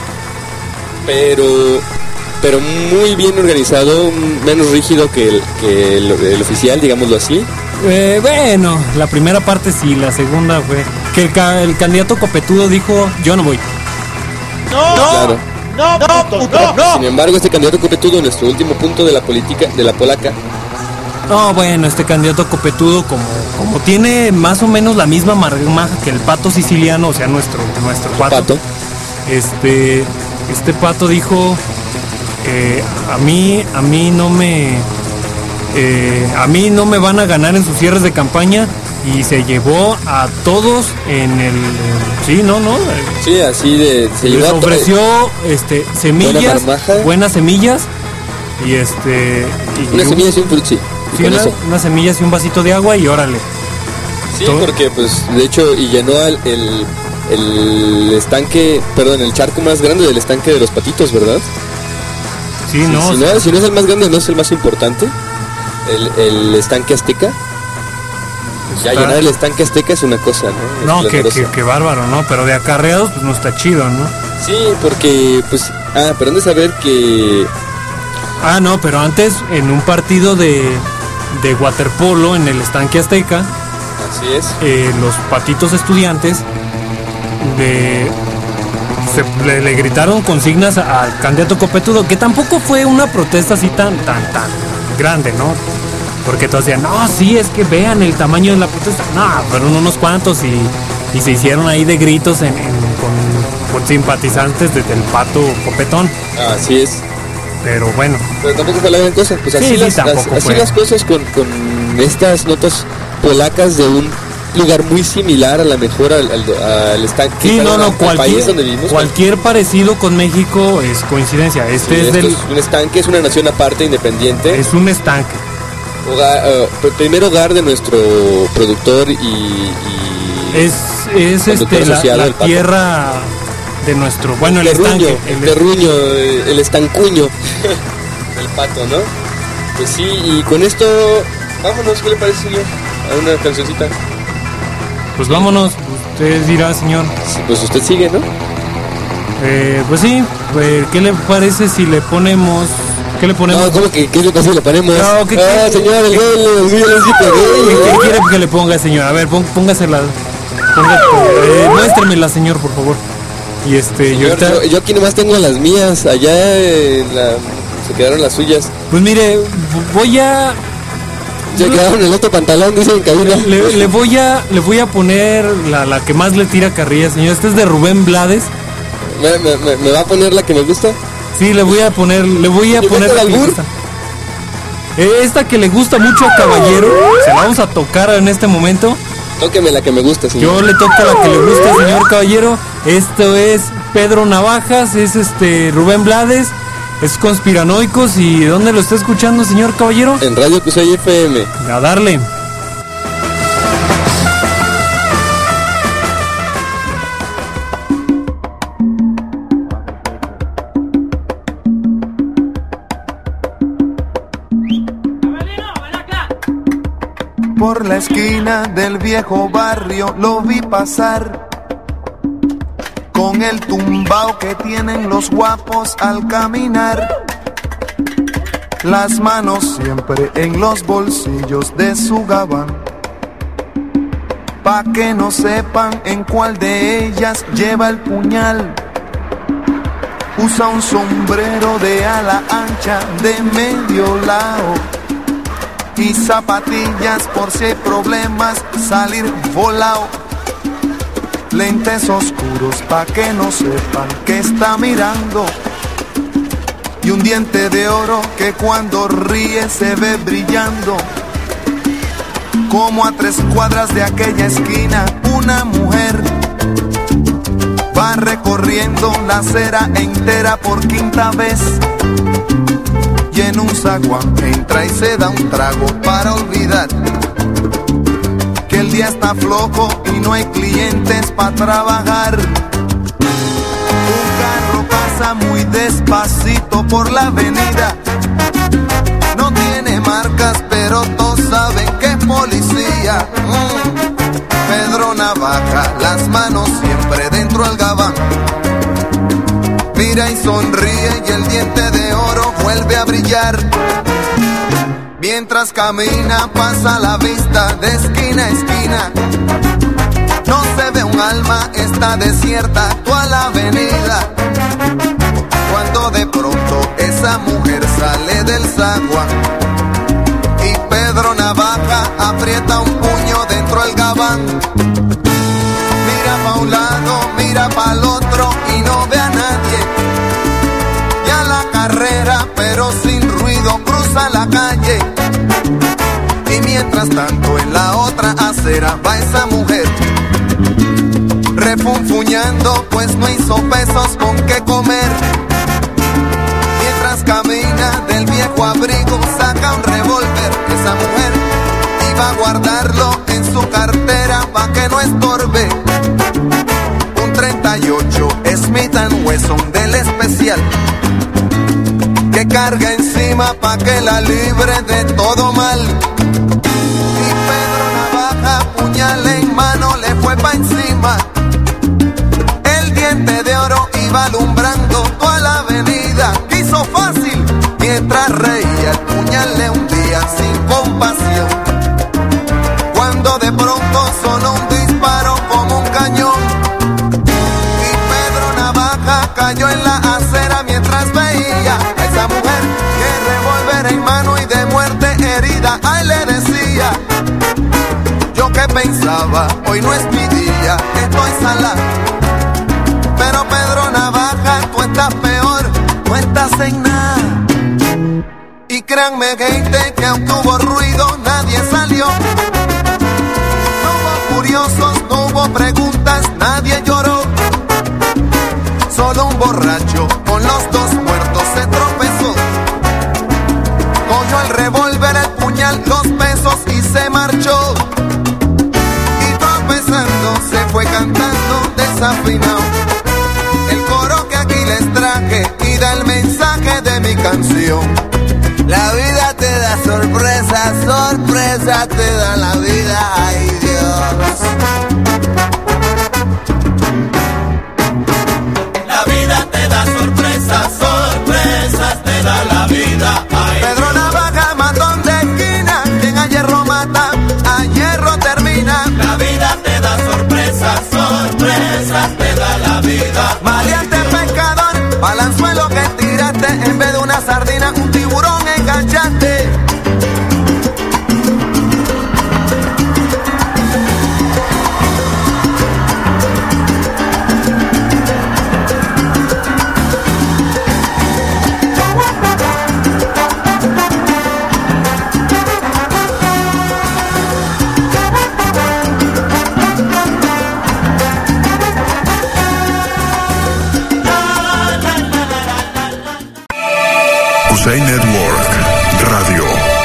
pero muy bien organizado, menos rígido que el oficial, digámoslo así. Bueno, la primera parte sí, la segunda fue que el candidato copetudo dijo, yo no voy. No, claro. No. Sin embargo, este candidato copetudo, nuestro último punto de la política, de la polaca. No, bueno, este candidato copetudo como tiene más o menos la misma marmaja que el pato siciliano, o sea, nuestro pato. Este pato dijo, a mí no me van a ganar en sus cierres de campaña, y se llevó a todos en el sí, sí, así de se les ofreció semillas, buenas semillas y unas semillas y un frutzi. Sí, unas semillas y un vasito de agua y órale. Sí, porque pues de hecho y llenó el estanque, perdón, el charco más grande del estanque de los patitos, ¿verdad? Sí, no. Si no es el más grande, no es el más importante. El estanque azteca. Ya llenar el estanque azteca es una cosa, ¿no? No, que bárbaro, ¿no? Pero de acarreados pues no está chido, ¿no? Sí, porque pues pero han de saber que no, pero antes en un partido de waterpolo en el estanque azteca, así es, los patitos estudiantes le gritaron consignas al candidato copetudo, que tampoco fue una protesta así tan grande, ¿no? Porque todos decían, no, sí, es que vean el tamaño de la protesta. No, fueron unos cuantos y se hicieron ahí de gritos con simpatizantes del pato copetón. Así es. Pero bueno. Pero tampoco fue la gran cosa. Pues así, así las cosas con estas notas polacas de un lugar muy similar a la mejor al estanque. Sí, cualquier parecido con México es coincidencia. Es un estanque, es una nación aparte, independiente. Es un estanque. Primer hogar de nuestro productor y es la tierra de nuestro, bueno, el estanque, el terruño, el estancuño del pato, ¿no? Pues sí, y con esto vámonos, ¿qué le parece, señor? A una cancioncita. Pues vámonos, usted dirá, señor. Sí, pues usted sigue, ¿no? Pues sí, ¿qué le parece si le ponemos? ¿Qué le ponemos? No, ¿cómo que qué le pasa si le ponemos? No, señor, el ¿Qué quiere que le ponga, señor? A ver, póngasela. Muéstremela, señor, por favor. Y señor, yo aquí nomás tengo las mías, allá se quedaron las suyas. Pues mire, se quedaron en el otro pantalón, dice en cabina. Le voy a poner la que más le tira carrilla, señor. Esta es de Rubén Blades. ¿Me va a poner la que me gusta? Sí, le voy a poner la que le gusta. Esta que le gusta mucho a Caballero, se la vamos a tocar en este momento. Tóqueme la que me gusta, señor. Yo le toco la que le gusta, señor Caballero. Esto es Pedro Navajas, es Rubén Blades, es Conspiranoicos. ¿Y dónde lo está escuchando, señor Caballero? En Radio Cusay FM. A darle. Por la esquina del viejo barrio lo vi pasar, con el tumbao que tienen los guapos al caminar, las manos siempre en los bolsillos de su gabán, pa' que no sepan en cuál de ellas lleva el puñal. Usa un sombrero de ala ancha de medio lado y zapatillas por si hay problemas salir volado. Lentes oscuros pa' que no sepan que está mirando, y un diente de oro que cuando ríe se ve brillando. Como a 3 cuadras de aquella esquina una mujer va recorriendo la acera entera por 5ª vez, y en un zaguán entra y se da un trago para olvidar que el día está flojo y no hay clientes para trabajar. Un carro pasa muy despacito por la avenida. No tiene marcas, pero todos saben que es policía. Pedro Navaja, las manos siempre dentro al gabán. Mira y sonríe y el diente de oro vuelve a brillar. Mientras camina pasa la vista de esquina a esquina. No se ve un alma, está desierta toda la avenida. Cuando de pronto esa mujer sale del zaguán y Pedro Navaja aprieta un puño dentro del gabán. Mira pa' un lado, mira pa' el otro y no ve a nadie. Ya la carrera, pero sin ruido, cruza la calle. Y mientras tanto en la otra acera va esa mujer refunfuñando, pues no hizo pesos con qué comer. Mientras camina del viejo abrigo saca un revólver. Esa mujer iba a guardarlo en su cartera pa' que no estorbe. Un 38 Smith & Wesson del especial que carga encima pa' que la libre de todo mal. Y Pedro Navaja, puñal en mano, le fue pa' encima. El diente de oro iba alumbrando toda la avenida. Quiso fácil, mientras reía el puñal le hundía sin compasión. Cuando de pronto sonó un disparo como un cañón y Pedro Navaja cayó en la acera mientras veía a esa mujer que revólver en mano y de muerte herida. A él le decía: yo que pensaba, hoy no es mi día, estoy salado. Pero Pedro Navaja, tú estás peor, no estás en nada. Y créanme gente que aunque hubo ruido nadie salió. No hubo curiosos, no hubo preguntas, nadie lloró. Solo un borracho con los dos muertos se tropezó. Cogió el revólver, el puñal, los pesos y se marchó. Y tropezando se fue cantando desafinado el coro que aquí les traje y da el mensaje de mi canción. La vida te da sorpresas, sorpresa te da la vida, ay Dios. La vida te da sorpresas, sorpresas te da la vida, ay Dios. Pedro Navaja, matón de esquina, quien a hierro mata, a hierro termina. La vida te da sorpresas, sorpresas te da la vida. Maleante pescador, balanzuelo que tiraste, en vez de una sardina, un tiburón enganchaste. Cusey Network Radio.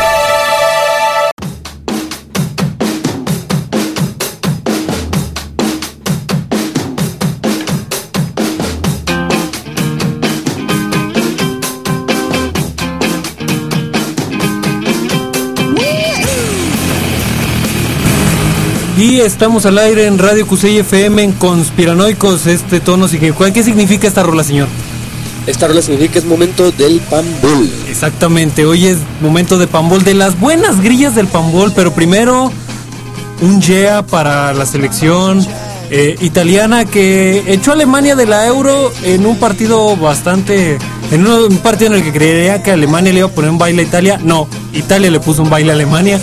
Y estamos al aire en Radio Cusey FM en Conspiranoicos, este tono. ¿Qué significa esta rola, señor? Esta rola significa que es momento del pambol. Exactamente, hoy es momento de pambol, de las buenas grillas del pambol, pero primero un yeah para la selección italiana que echó a Alemania de la Euro en un partido un partido en el que creía que Alemania le iba a poner un baile a Italia. No, Italia le puso un baile a Alemania.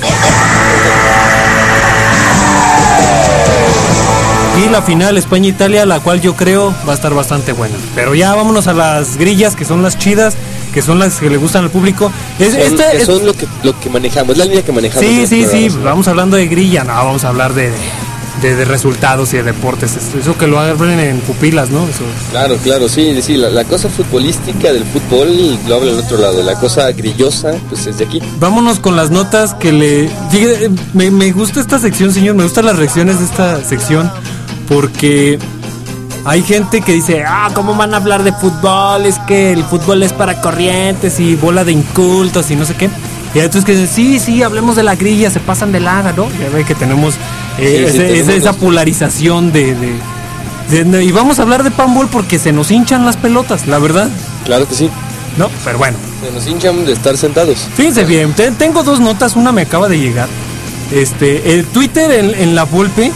Y la final España-Italia, la cual yo creo va a estar bastante buena. Pero ya vámonos a las grillas, que son las chidas, que son las que le gustan al público. Son lo que manejamos, la línea que manejamos. Sí, vamos hablando de grilla, no, vamos a hablar de resultados y de deportes. Eso que lo hablan en pupilas, ¿no? Eso. Claro, sí, la cosa futbolística del fútbol lo habla en otro lado, la cosa grillosa, pues es de aquí. Vámonos con las notas que me gusta esta sección, señor, me gustan las reacciones de esta sección, porque hay gente que dice, ¿cómo van a hablar de fútbol? Es que el fútbol es para corrientes y bola de incultos y no sé qué. Y hay otros que dicen, sí, hablemos de la grilla, se pasan de lana, ¿no? Ya ve que tenemos, esa polarización y vamos a hablar de panball porque se nos hinchan las pelotas, la verdad. Claro que sí. No, pero bueno. Se nos hinchan de estar sentados. Fíjense bien, tengo 2 notas, una me acaba de llegar. El Twitter en la Volpe,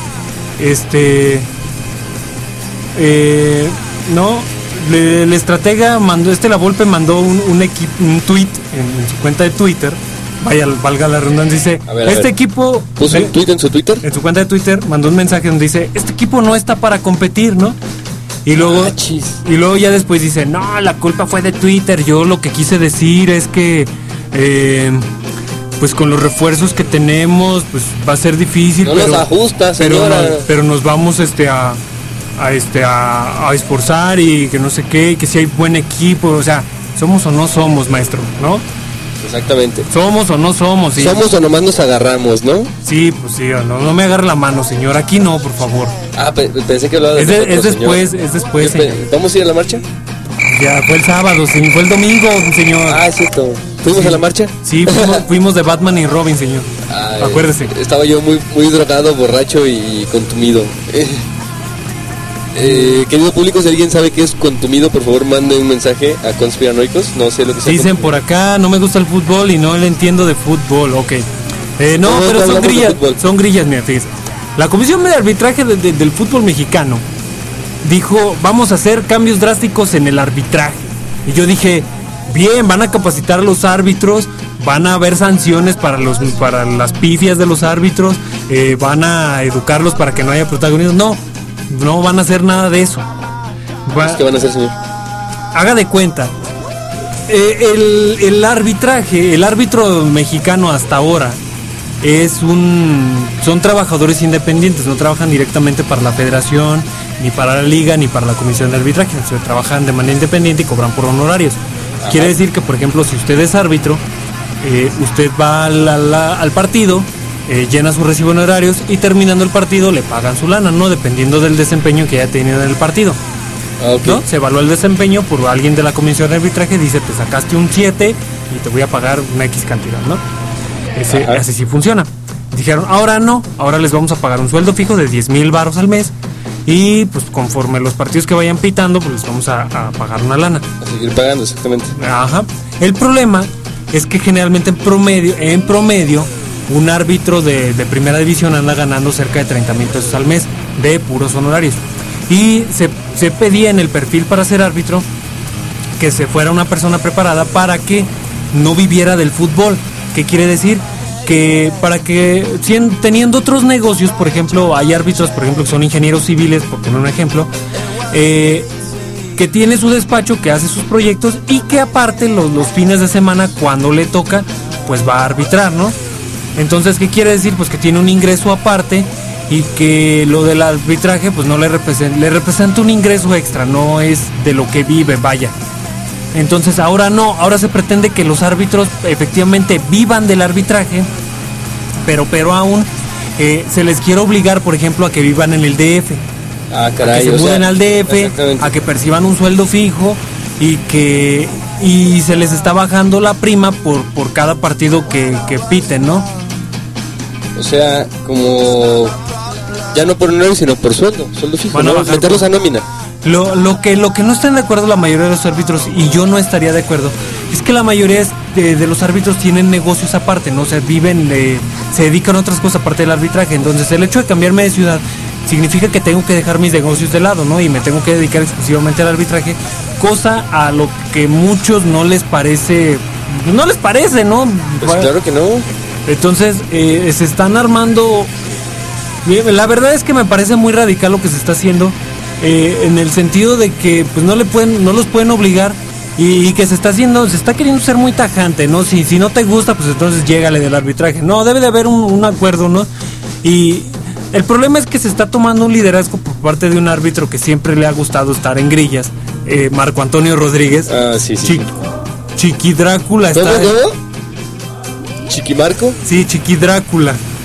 el estratega mandó, la Volpe mandó un tweet en su cuenta de Twitter. Valga la redundancia, dice, equipo... ¿Puso un tweet en su Twitter? En su cuenta de Twitter mandó un mensaje donde dice, este equipo no está para competir, ¿no? Y luego ya después dice, no, la culpa fue de Twitter, yo lo que quise decir es que... pues con los refuerzos que tenemos, pues va a ser difícil. Nos ajusta, señora. Pero nos vamos a esforzar y que no sé qué, y que si hay buen equipo, o sea, somos o no somos, maestro, ¿no? Exactamente. Somos o no somos. ¿Sí? Somos o nomás nos agarramos, ¿no? Sí, pues sí, no me agarre la mano, señor, aquí no, por favor. Pensé que hablaba de es después, señor. ¿Vamos a ir a la marcha? Ya, fue el sábado, fue el domingo, señor. Es cierto. ¿Fuimos a la marcha? Sí, fuimos de Batman y Robin, señor. Acuérdese. Estaba yo muy drogado, borracho y contumido. Querido público, si alguien sabe qué es contumido, por favor mande un mensaje a Conspiranoicos. No sé lo que sea. Dicen por acá, no me gusta el fútbol y no le entiendo de fútbol. Ok. No, pero son grillas, mira, fíjese. La Comisión de Arbitraje del Fútbol Mexicano dijo, vamos a hacer cambios drásticos en el arbitraje. Y yo dije, bien, van a capacitar a los árbitros, van a haber sanciones para las pifias de los árbitros, van a educarlos para que no haya protagonismo. No van a hacer nada de eso. ¿Qué van a hacer, señor? Haga de cuenta, el arbitraje, el árbitro mexicano hasta ahora son trabajadores independientes, no trabajan directamente para la federación, ni para la liga, ni para la comisión de arbitraje, trabajan de manera independiente y cobran por honorarios. Ajá. Quiere decir que, por ejemplo, si usted es árbitro, usted va al partido, llena su recibo de honorarios y terminando el partido le pagan su lana, ¿no? Dependiendo del desempeño que haya tenido en el partido. Okay. ¿No? Se evalúa el desempeño por alguien de la comisión de arbitraje, dice, te sacaste un 7 y te voy a pagar una X cantidad, ¿no? Así sí funciona. Dijeron, ahora no, ahora les vamos a pagar un sueldo fijo de 10,000 varos al mes y pues conforme los partidos que vayan pitando, pues les vamos a pagar una lana. A seguir pagando, exactamente. Ajá. El problema es que generalmente en promedio un árbitro de primera división anda ganando cerca de 30,000 pesos al mes de puros honorarios. Y se pedía en el perfil para ser árbitro que se fuera una persona preparada para que no viviera del fútbol. ¿Qué quiere decir? Que para que teniendo otros negocios, por ejemplo, hay árbitros, por ejemplo, que son ingenieros civiles, por poner un ejemplo, que tiene su despacho, que hace sus proyectos y que aparte los fines de semana, cuando le toca, pues va a arbitrar, ¿no? Entonces, ¿qué quiere decir? Pues que tiene un ingreso aparte y que lo del arbitraje pues no le representa un ingreso extra, no es de lo que vive, vaya. Entonces ahora ahora se pretende que los árbitros efectivamente vivan del arbitraje, pero aún se les quiere obligar, por ejemplo, a que vivan en el DF, caray, a que se muden al DF, a que perciban un sueldo fijo y se les está bajando la prima por cada partido que piten, ¿no? O sea, como ya no por honorario, sino por sueldo fijo, ¿no? Meterlos a nómina. Lo que no están de acuerdo la mayoría de los árbitros, y yo no estaría de acuerdo, es que la mayoría de los árbitros tienen negocios aparte, ¿no? O sea, se dedican a otras cosas aparte del arbitraje. Entonces el hecho de cambiarme de ciudad significa que tengo que dejar mis negocios de lado, ¿no? Y me tengo que dedicar exclusivamente al arbitraje, cosa a lo que muchos no les parece, ¿no? Pues claro que no. Entonces se están armando. La verdad es que me parece muy radical lo que se está haciendo, en el sentido de que pues no los pueden obligar y que se está queriendo ser muy tajante, ¿no? Si no te gusta, pues entonces llégale del arbitraje. No, debe de haber un acuerdo, ¿no? Y el problema es que se está tomando un liderazgo por parte de un árbitro que siempre le ha gustado estar en grillas, Marco Antonio Rodríguez. Sí. Chiqui Drácula está. ¿Chiqui Marco? Sí, Chiqui Drácula.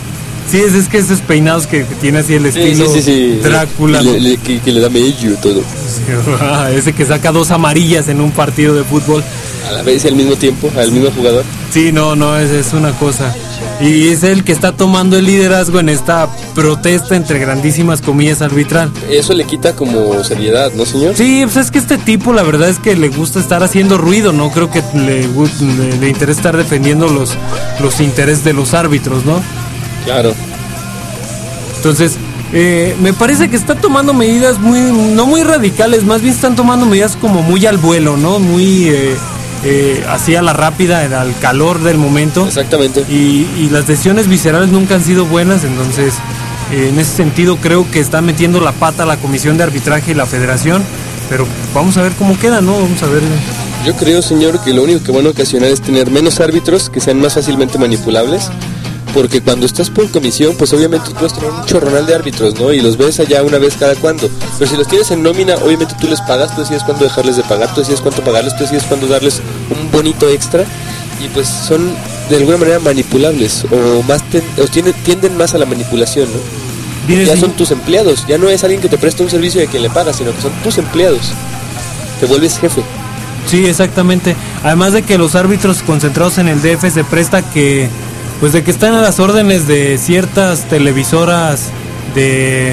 Sí, es que esos peinados que tiene así el estilo Drácula. Que le da medio todo. Ese que saca 2 amarillas en un partido de fútbol. A la vez y al mismo tiempo, al mismo jugador. Sí, no, es una cosa. Y es el que está tomando el liderazgo en esta protesta, entre grandísimas comillas, arbitral. Eso le quita como seriedad, ¿no, señor? Sí, pues es que este tipo, la verdad es que le gusta estar haciendo ruido, ¿no? Creo que le interesa estar defendiendo los intereses de los árbitros, ¿no? Claro. Entonces, me parece que está tomando medidas no muy radicales, más bien están tomando medidas como muy al vuelo, ¿no? Muy así a la rápida, al calor del momento. Exactamente. Y las decisiones viscerales nunca han sido buenas, entonces en ese sentido creo que está metiendo la pata la Comisión de Arbitraje y la Federación, pero vamos a ver cómo queda, ¿no? Vamos a ver. Yo creo, señor, que lo único que van a ocasionar es tener menos árbitros que sean más fácilmente manipulables. Porque cuando estás por comisión, pues obviamente tú puedes tener un chorronal de árbitros, ¿no? Y los ves allá una vez cada cuando. Pero si los tienes en nómina, obviamente tú les pagas, tú decides cuándo dejarles de pagar, tú decides cuánto pagarles, tú decides cuándo darles un bonito extra. Y pues son de alguna manera manipulables o tienden más a la manipulación, ¿no? Ya son tus empleados, ya no es alguien que te presta un servicio de quien le pagas, sino que son tus empleados. Te vuelves jefe. Sí, exactamente. Además de que los árbitros concentrados en el DF se presta pues de que están a las órdenes de ciertas televisoras de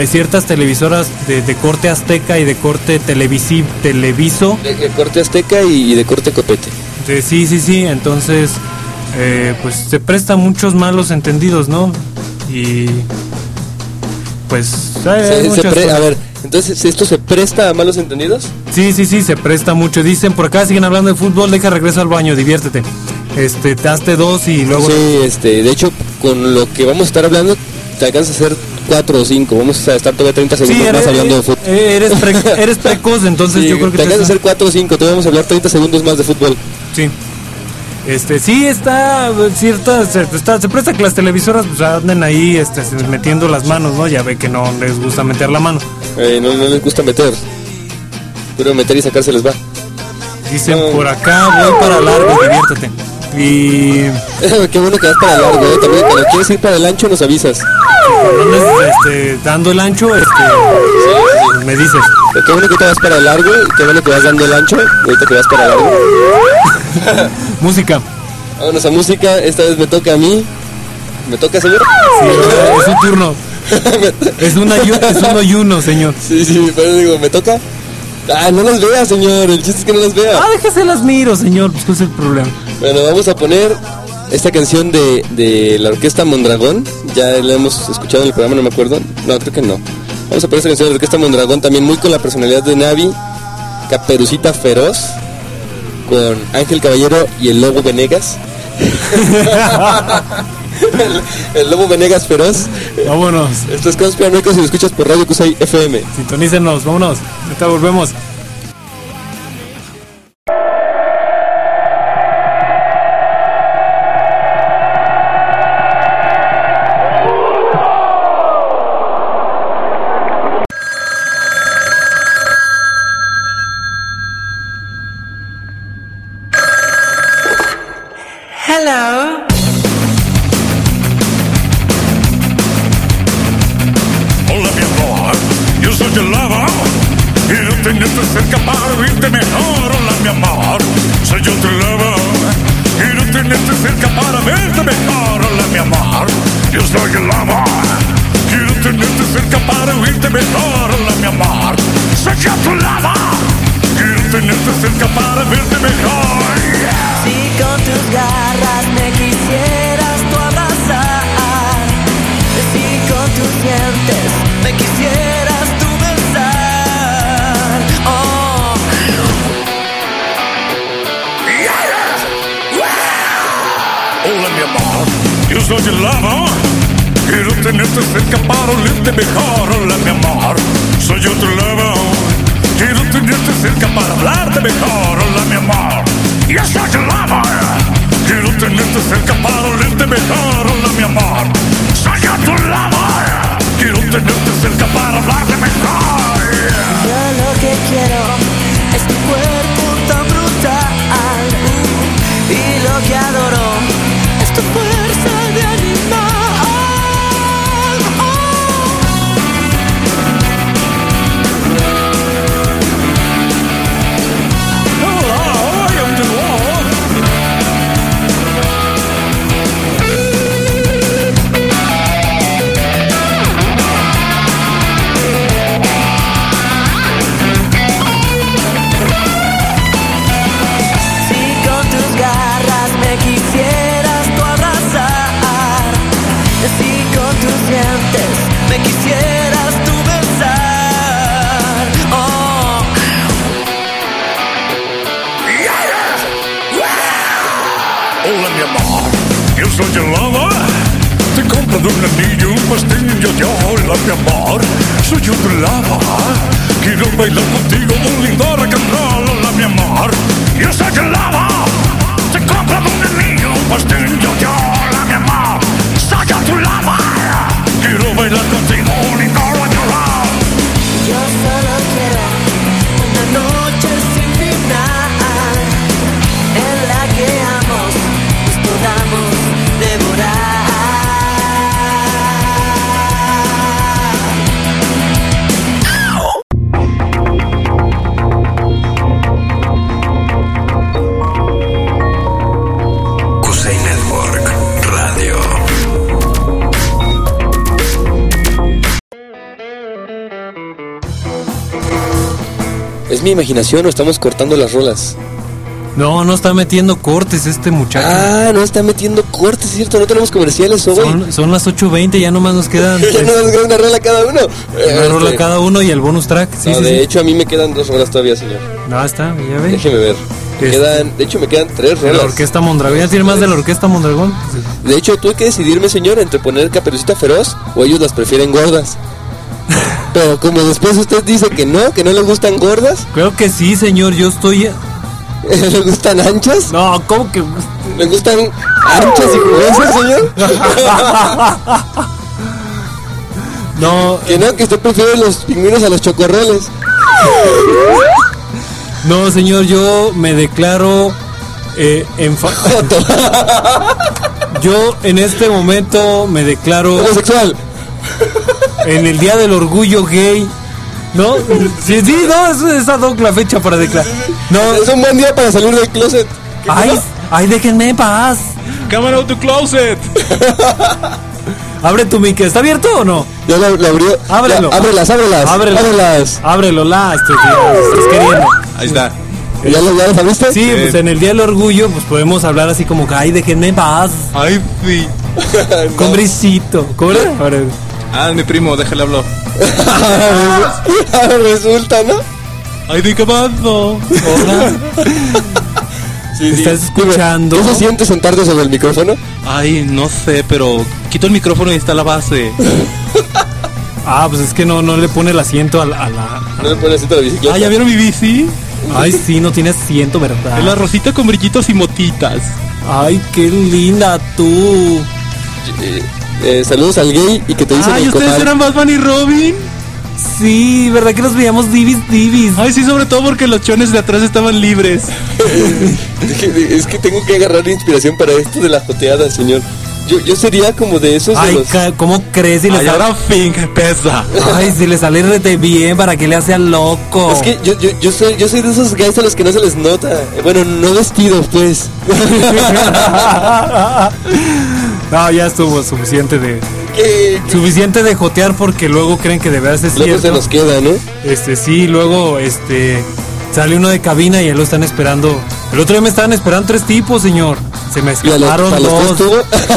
corte azteca y de corte televiso. De corte azteca y de corte copete. Sí, entonces pues se presta muchos malos entendidos, ¿no? Y pues a ver, entonces ¿esto se presta a malos entendidos? Sí, se presta mucho. Dicen por acá, siguen hablando de fútbol, deja regreso al baño, diviértete. Te hazte 2 y luego... Sí, de hecho, con lo que vamos a estar hablando, te alcanzas a hacer 4 o 5. Vamos a estar todavía 30 segundos más hablando de fútbol. Eres precoz, entonces sí, yo creo que... Te alcanzas a hacer 4 o 5, te vamos a hablar 30 segundos más de fútbol. Sí. Sí está cierta, se presta que las televisoras pues anden ahí metiendo las manos, ¿no? Ya ve que no les gusta meter la mano. No les gusta meter. Pero meter y sacar se les va. Dicen por acá, voy para largo, diviértete. Y... Qué bueno que vas para largo, también cuando quieres ir para el ancho nos avisas. Cuando andes dando el ancho, sí. Me dices. Qué bueno que te vas para el largo, qué bueno que vas dando el ancho, ahorita que vas para largo. Música. Vámonos a música, esta vez me toca a mí. ¿Me toca, señor? Sí, es un turno. Es uno y uno, señor. Sí, pero digo, ¿me toca? No las vea, señor, el chiste es que no las vea. Déjese las miro, señor, pues ¿cuál es el problema? Bueno, vamos a poner esta canción de la Orquesta Mondragón. Ya la hemos escuchado en el programa, no me acuerdo. No, creo que no. Vamos a poner esta canción de la Orquesta Mondragón, también muy con la personalidad de Navi, Caperucita Feroz, con Ángel Caballero y el Lobo Venegas. el Lobo Venegas Feroz. Vámonos. Esto es Conspiranoicos y lo escuchas por Radio Cusay FM. Sintonícenos, vámonos. Ahorita volvemos. Hello. Hola mi amor, yo soy el lava y no tenías que ser capaz de oírte mejor. Hola mi amor, soy yo tu lava y no tenías que ser capaz de verte mejor. Hola mi amor, yo soy el lava y no tenías que ser capaz de oírte mejor. Hola mi amor, soy yo tu lava y no tenías que ser capaz de verte mejor. Si con tus garras me quisieras tú abrazar, si con tus dientes me quisieras tú besar, oh. Hola mi amor, yo soy el lava. Quiero tenerte cerca para olerte mejor. Hola mi amor, soy otro lava. Quiero tenerte cerca para hablarte mejor. Hola mi amor, yo soy el lava. Quiero tenerte cerca para olerte mejor. Hola mi amor, soy otro lava. Quiero tenerte cerca para hablarte mejor. Yo lo que quiero es tu cuerpo tan brutal, y lo que adoro es tu fuerza de animal. con tus dientes me quisieras tú besar. Oh. Hola mi amor, yo soy el lava. Te compro de un anillo, un pastillo, yo. Hola mi amor, soy yo tu lava. Quiero bailar contigo un lindo rock and roll. Hola mi amor, yo soy el lava. Te compro de un anillo, un pastillo, yo. Hola mi amor, soy yo tu lava. Quiero bailar contigo un lindo rock and roll. Yo solo quiero una noche sin final, en la que ambos nos podamos devorar. Cusey Network Radio. ¿Es mi imaginación o estamos cortando las rolas? No, no está metiendo cortes este muchacho. Ah, no está metiendo cortes, ¿cierto? No tenemos comerciales hoy. Son las 8:20, ya nomás nos quedan Ya no nos queda una rola cada uno. una rola cada uno y el bonus track. Sí, no, sí, de sí. hecho a mí me quedan 2 rolas todavía, señor. No, está, ya ves. Déjeme ver. De hecho me quedan 3 De rolas. la Orquesta Mondragón. ¿Ya tiene más de la Orquesta Mondragón? De hecho tuve que decidirme, señor, entre poner Caperucita Feroz o ellos las prefieren gordas. Pero como después usted dice que no le gustan gordas, Creo que sí, señor. Yo estoy... ¿le gustan anchas? No, ¿cómo que...? ¿Le gustan anchas y jugosas, señor? No, Que usted prefiere los pingüinos a los chocorroles. no, señor, yo me declaro yo en este momento me declaro Homosexual. en el Día del Orgullo Gay. ¿No? Sí, no, es ad hoc la fecha para declarar. No, Es un buen día para salir del closet. ay, déjenme en paz. Come out to closet. Abre tu mic, ¿está abierto o no? Ya lo abrió. Ábrelo. Ya, ábrelas. Ábrelo, estás queriendo. Ahí está. ¿Ya lo abriste? Sí, pues en el Día del Orgullo pues podemos hablar así como que ay, déjenme en paz. Ay, sí. Con brisito. ¿Cómo era? Ahora, Ah, mi primo, déjale hablar. Resulta, ¿no? Ay, di qué pasó. hola. ¿Estás escuchando? ¿Qué se siente sentarte sobre el micrófono? Ay, no sé, pero quito el micrófono y está la base. Ah, pues es que no le pone el asiento a la... No le pones asiento a la bicicleta. Ah, ¿ya vieron mi bici? Ay, sí, no tiene asiento, ¿verdad? Es la rosita con brillitos y motitas. Ay, qué linda tú. Saludos al gay y que te dicen Ay, el ¿ustedes comal. eran Batman y Robin? Sí, ¿verdad que nos veíamos divis? Ay, sí, sobre todo porque los chones de atrás estaban libres. Es que tengo que agarrar inspiración para esto de la joteada, señor. Yo sería como de esos de Ay, los... ¿cómo crees? Si le Ay, sale... ahora fin, que pesa. Ay, si le sale rete bien, ¿para qué le hace al loco? Es que yo soy de esos gays a los que no se les nota. Bueno, no vestidos, pues. No, ya estuvo suficiente de jotear porque luego creen que de verdad es Luego cierto. se nos queda, ¿no? Sí, luego sale uno de cabina y ya lo están esperando. El otro día me estaban esperando 3 tipos, señor. Se me escaparon ¿Para los 2. 3 tuvo?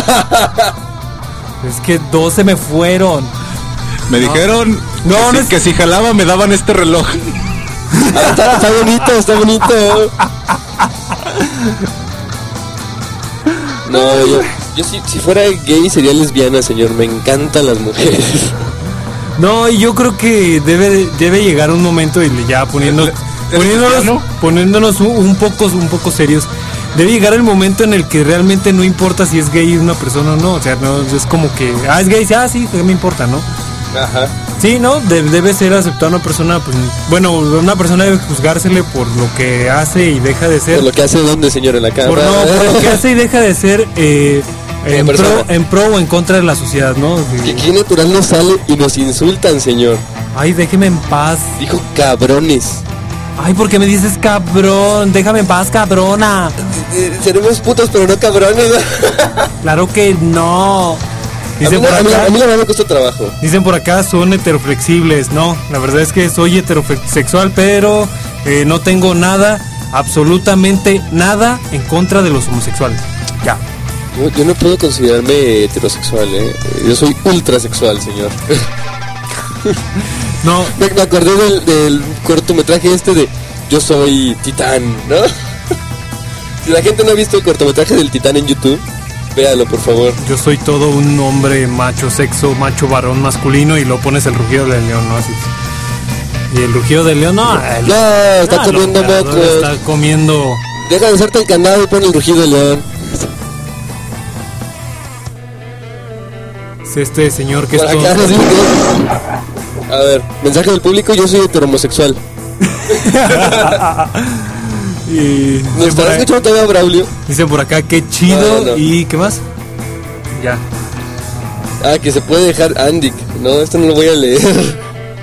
Es que 2 se me fueron. Me dijeron que si jalaba me daban este reloj. Está bonito. No, yo si fuera gay sería lesbiana, señor. Me encantan las mujeres. No, y yo creo que debe llegar un momento y ya poniéndonos un poco serios. Debe llegar el momento en el que realmente no importa si es gay una persona o no. O sea, no es como que, es gay, sí, ¿qué me importa, no? Ajá. Sí, ¿no? Debe ser aceptada una persona, pues, bueno, una persona debe juzgársele por lo que hace y deja de ser. Por lo que hace, ¿dónde, señor? En la cama. Por lo que hace y deja de ser en pro o en contra de la sociedad, ¿no? Que aquí natural nos sale y nos insultan, señor. Ay, déjeme en paz. Dijo cabrones. Ay, ¿por qué me dices cabrón? Déjame en paz, cabrona. Seremos putos, pero no cabrones. Claro que no. A mí la verdad me cuesta trabajo. Dicen por acá, son heteroflexibles. No, la verdad es que soy heterosexual, pero no tengo nada, absolutamente nada en contra de los homosexuales. Ya. Yo no puedo considerarme heterosexual, Yo soy ultrasexual, señor. No. Me acordé del cortometraje de Yo soy Titán, ¿no? Si la gente no ha visto el cortometraje del Titán en YouTube, véalo, por favor. Yo soy todo un hombre macho, sexo, macho, varón, masculino, y lo pones el rugido del león, ¿no? Así. Y el rugido del león, no. Está comiendo mocos. Está comiendo. Deja de hacerte el candado y pon el rugido del león. Es este señor que es todo... A ver, mensaje del público, yo soy heteromosexual. Y ¿nos estará escuchando todavía, Braulio? Dicen por acá, qué chido. No. ¿Y qué más? Ya. Que se puede dejar Andic. No, esto no lo voy a leer.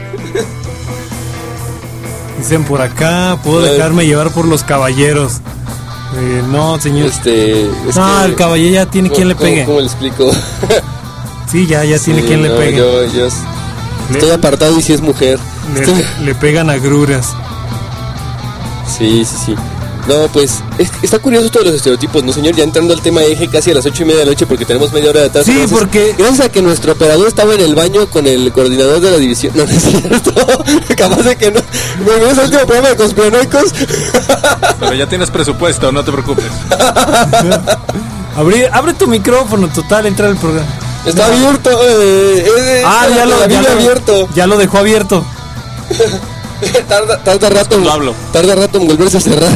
Dicen por acá, puedo dejarme llevar por los caballeros. No, señor. El caballero ya tiene quien le pegue. ¿Cómo le explico? Sí, ya tiene quien le pegue. Yo estoy apartado y si es mujer. Le pegan agruras. Sí. No, pues, está curioso todos los estereotipos, ¿no, señor? Ya entrando al tema eje casi a las 8:30 de la noche porque tenemos media hora de atrás. Sí, porque... Gracias a que nuestro operador estaba en el baño con el coordinador de la división. No es cierto. Capaz de que no. ¿Volvemos al último programa de Conspiranoicos? Pero ya tienes presupuesto, no te preocupes. Abre tu micrófono, total, entra el programa. Está abierto. Ya lo dejó abierto. Tarda rato en volverse a cerrar.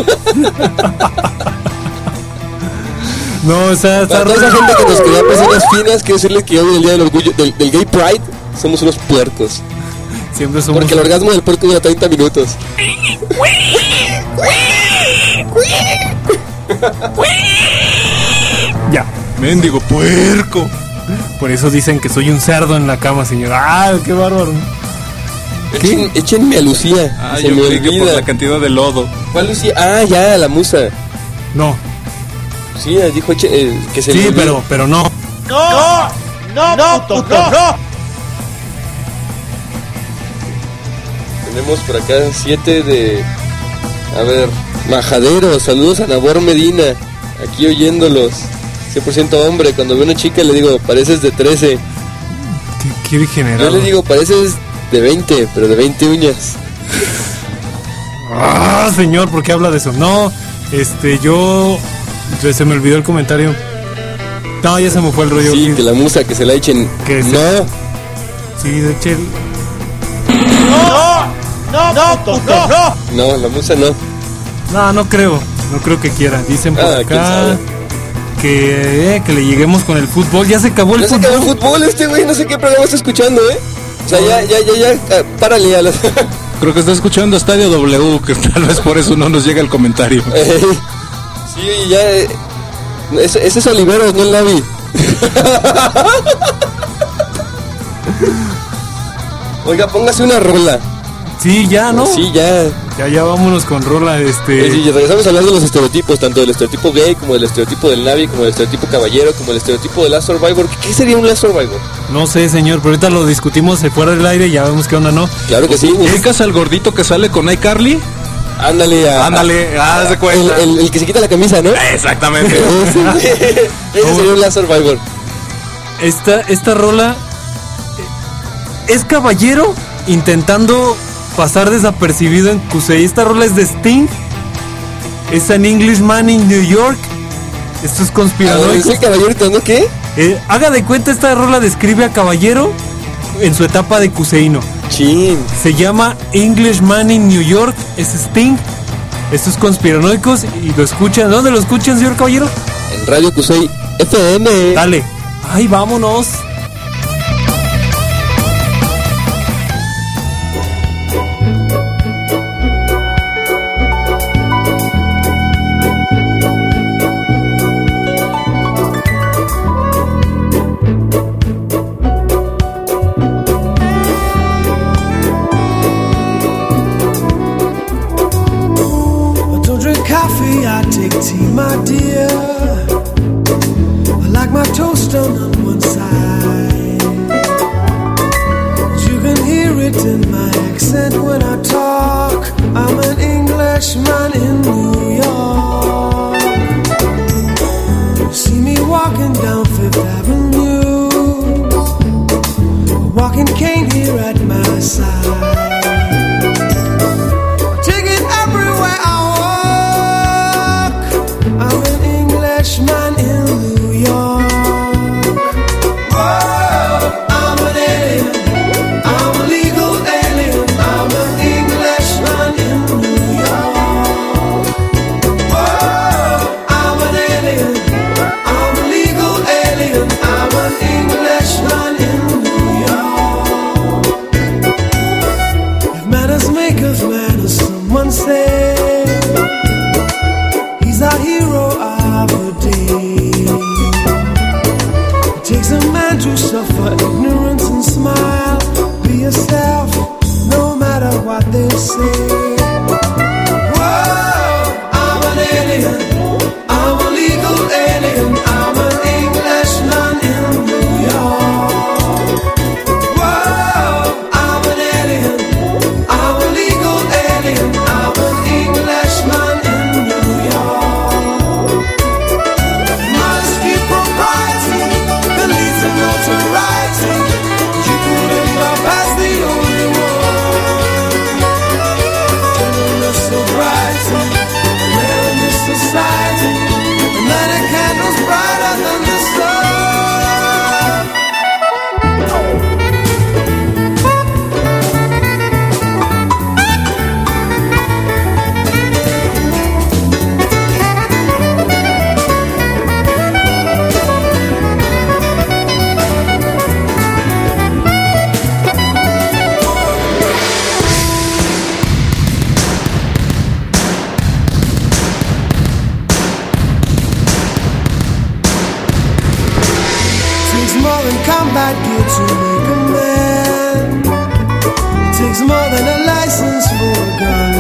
No, está toda esa gente que nos crea personas finas, quiero decirle que hoy, el día del orgullo del Gay Pride, somos unos puercos. Siempre somos. Porque el orgasmo del puerco dura 30 minutos. Ya. Mendigo puerco. Por eso dicen que soy un cerdo en la cama, señor. ¡Qué bárbaro! Échenme a Lucía. Se me olvida por la cantidad de lodo. ¿Cuál Lucía? Ya, la musa. No. Sí, dijo que se sí, pero no. No. Tenemos por acá 7 de... A ver, Majadero, saludos a Nabor Medina. Aquí oyéndolos. 100% hombre, cuando veo una chica le digo, pareces de 13. ¿Qué degenerado? Yo le digo, pareces de 20, pero de 20 uñas. Señor, ¿por qué habla de eso? No, yo... Se me olvidó el comentario. No, ya se me fue el rollo. Sí, que la musa, que se la echen. No. Sí, de echen. No, la musa no. No creo. No creo que quiera. Dicen por acá que le lleguemos con el fútbol. Ya se acabó el fútbol. Ya se acabó el fútbol, güey. No sé qué programa está escuchando, O sea, ya. Párale a las... Creo que está escuchando Estadio W, que tal vez por eso no nos llega el comentario. Sí, ya. Ese es Oliveros, no el Navi. Oiga, póngase una rola. Sí, ya, ¿no? Sí, ya. Ya vámonos con rola, Sí, regresamos a hablar de los estereotipos, tanto del estereotipo gay, como del estereotipo del Navi, como del estereotipo caballero, como del estereotipo de Last Survivor. ¿Qué sería un Last Survivor? No sé, señor, pero ahorita lo discutimos fuera del aire y ya vemos qué onda, ¿no? Claro que sí. ¿Ubicas al gordito que sale con iCarly? Ándale, haz de cuenta. El que se quita la camisa, ¿no? Exactamente. Ese sería un Last Survivor. Esta rola es caballero intentando pasar desapercibido en Cusey. Esta rola es de Sting. Es An Englishman in New York. Esto es conspiranoico. ¿Es caballero intentando qué? Haga de cuenta, esta rola describe a caballero en su etapa de cuseíno. Chin. Se llama Englishman in New York. Es Sting. Esto es conspiranoicos y lo escuchan. ¿Dónde lo escuchan, señor caballero? En Radio Cusey FM. Dale. Ay, vámonos. Tea, my dear. I like my toast done on one side. walking cane here at my side. Take it everywhere I walk. I'm an Englishman in New York. Whoa, I'm an alien. I'm a legal alien. I'm an Englishman in New York. Whoa, I'm an alien. I'm a legal alien. I'm an Englishman in New York. If manners make of manners, someone say he's a hero of the day. It takes a man to suffer ignorance and smile. Be yourself, no matter what they say. Whoa, I'm an alien. I'm a legal alien. I'm an Englishman in New York. Whoa, I'm an alien. I'm a legal alien. I'm an Englishman in New York. Must keep propriety that leads to notoriety. You couldn't bypass the only one. Gentleness, sobriety, man in this society. A night of candles brighter than the sun. Takes more than combat gear to make a man. It takes more than a license for a gun.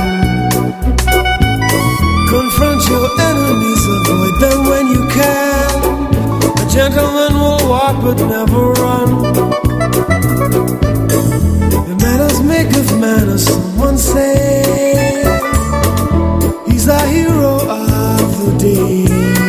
Confront your enemies, avoid them when you can. A gentleman will walk but never run. The manners make of manners, someone say. He's the hero of the day.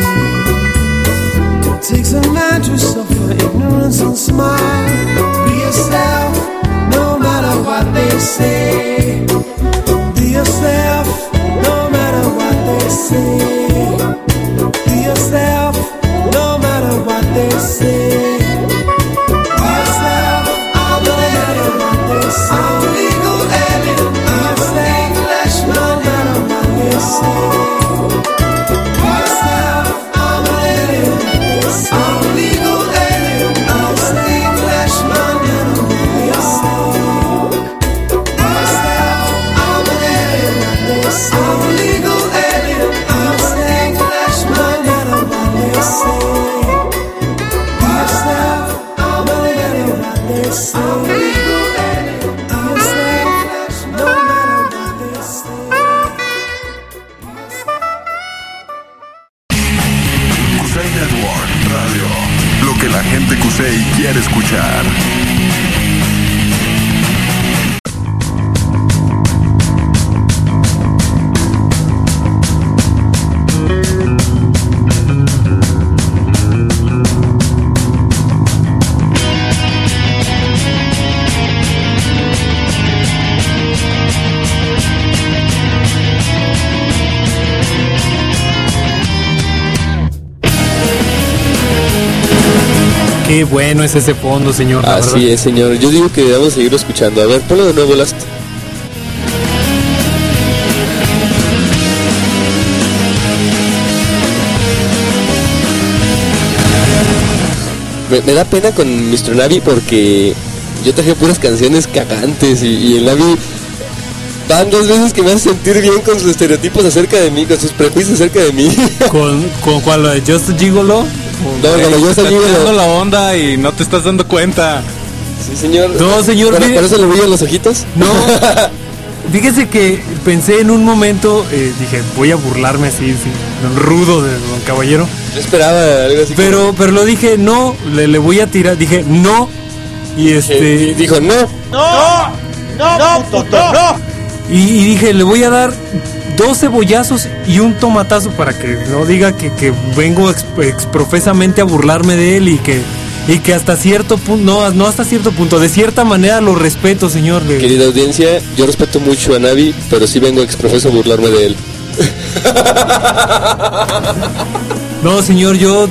Takes a man to suffer ignorance and smile. Be yourself, no matter what they say. Be yourself, no matter what they say. Be yourself, no matter what they say. Be yourself, no matter what they say. I'm a legal alien. I'm an Englishman, no matter what they say. Be yourself, I'm an alien. I'm a legal alien. I'm an Englishman in New York. Be yourself, I'm an alien. I'm a legal alien. I'm an Englishman, no matter what they say. Be yourself, I'm an alien. I'm a legal alien. Be yourself, no matter what they say. Cusey Network Radio. Lo que la gente Cusey quiere escuchar. Qué bueno es ese fondo, señor. la Así verdad. es, señor. Yo digo que debemos seguirlo escuchando. A ver, ponlo de nuevo, Last. Me da pena con Mr. Navi porque yo traje puras canciones cagantes y el Navi van 2 veces que me hace sentir bien con sus estereotipos acerca de mí, con sus prejuicios acerca de mí. ¿Con cuál? ¿Lo de Just Gigolo? No, cuando yo Estás salí tirando la onda y no te estás dando cuenta. Sí, señor. No, señor, ¿Por mire- eso le brillan los ojitos? No. Fíjese que pensé en un momento, dije, voy a burlarme así, rudo de Don Caballero. Yo esperaba algo así. Pero lo dije, no, le voy a tirar, dije, no. Y dijo, no. Y dije, le voy a dar 2 cebollazos y un tomatazo para que no diga que vengo exprofesamente a burlarme de él y que y que hasta cierto punto, no hasta cierto punto, de cierta manera lo respeto, señor. Querida audiencia, yo respeto mucho a Navi, pero sí vengo exprofeso a burlarme de él. No, señor, yo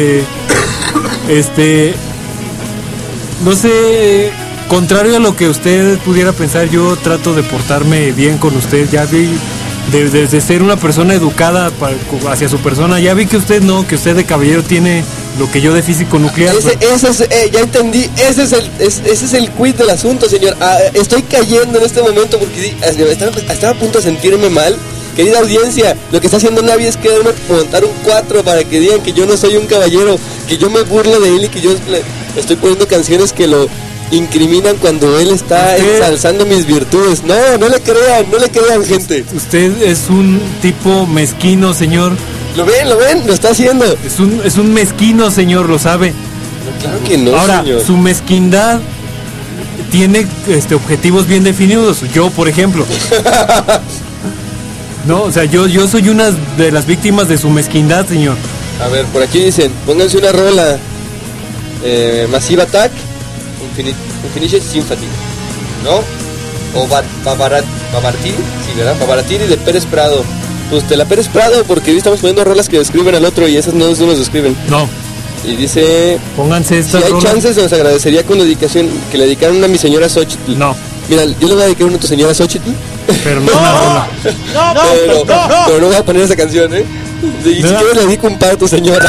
no sé, contrario a lo que usted pudiera pensar, yo trato de portarme bien con usted. Ya vi, desde ser una persona educada hacia su persona, ya vi que usted no, que usted de caballero tiene lo que yo de físico nuclear. Ya entendí, ese es el quid del asunto, señor. Estoy cayendo en este momento porque estaba a punto de sentirme mal. Querida audiencia, lo que está haciendo Navi es quererme montar un 4 para que digan que yo no soy un caballero, que yo me burlo de él y que yo estoy poniendo canciones que lo incriminan cuando él está ensalzando mis virtudes. No le crean, gente. Usted es un tipo mezquino, señor. ¿Lo ven? Lo está haciendo. Es un mezquino, señor, lo sabe. No, claro que no, ahora, señor. Su mezquindad tiene objetivos bien definidos. Yo, por ejemplo. No, o sea, yo soy una de las víctimas de su mezquindad, señor. A ver, por aquí dicen, pónganse una rola. Massive Attack, Unfinished Symphony, ¿no? O Babartiri, sí, ¿verdad? Babartiri de Pérez Prado. Pues de la Pérez Prado, porque hoy estamos poniendo rolas que describen al otro y esas no nos describen. No. Y dice, pónganse esta si hay rola. chances, nos agradecería con dedicación que le dedicaran una a mi señora Xochitl. No. Mira, yo le voy a dedicar una a tu señora Xochitl. Pero no una rola. Pero no voy a poner esa canción, ¿eh? Y si quieres le dedico un par a tu señora.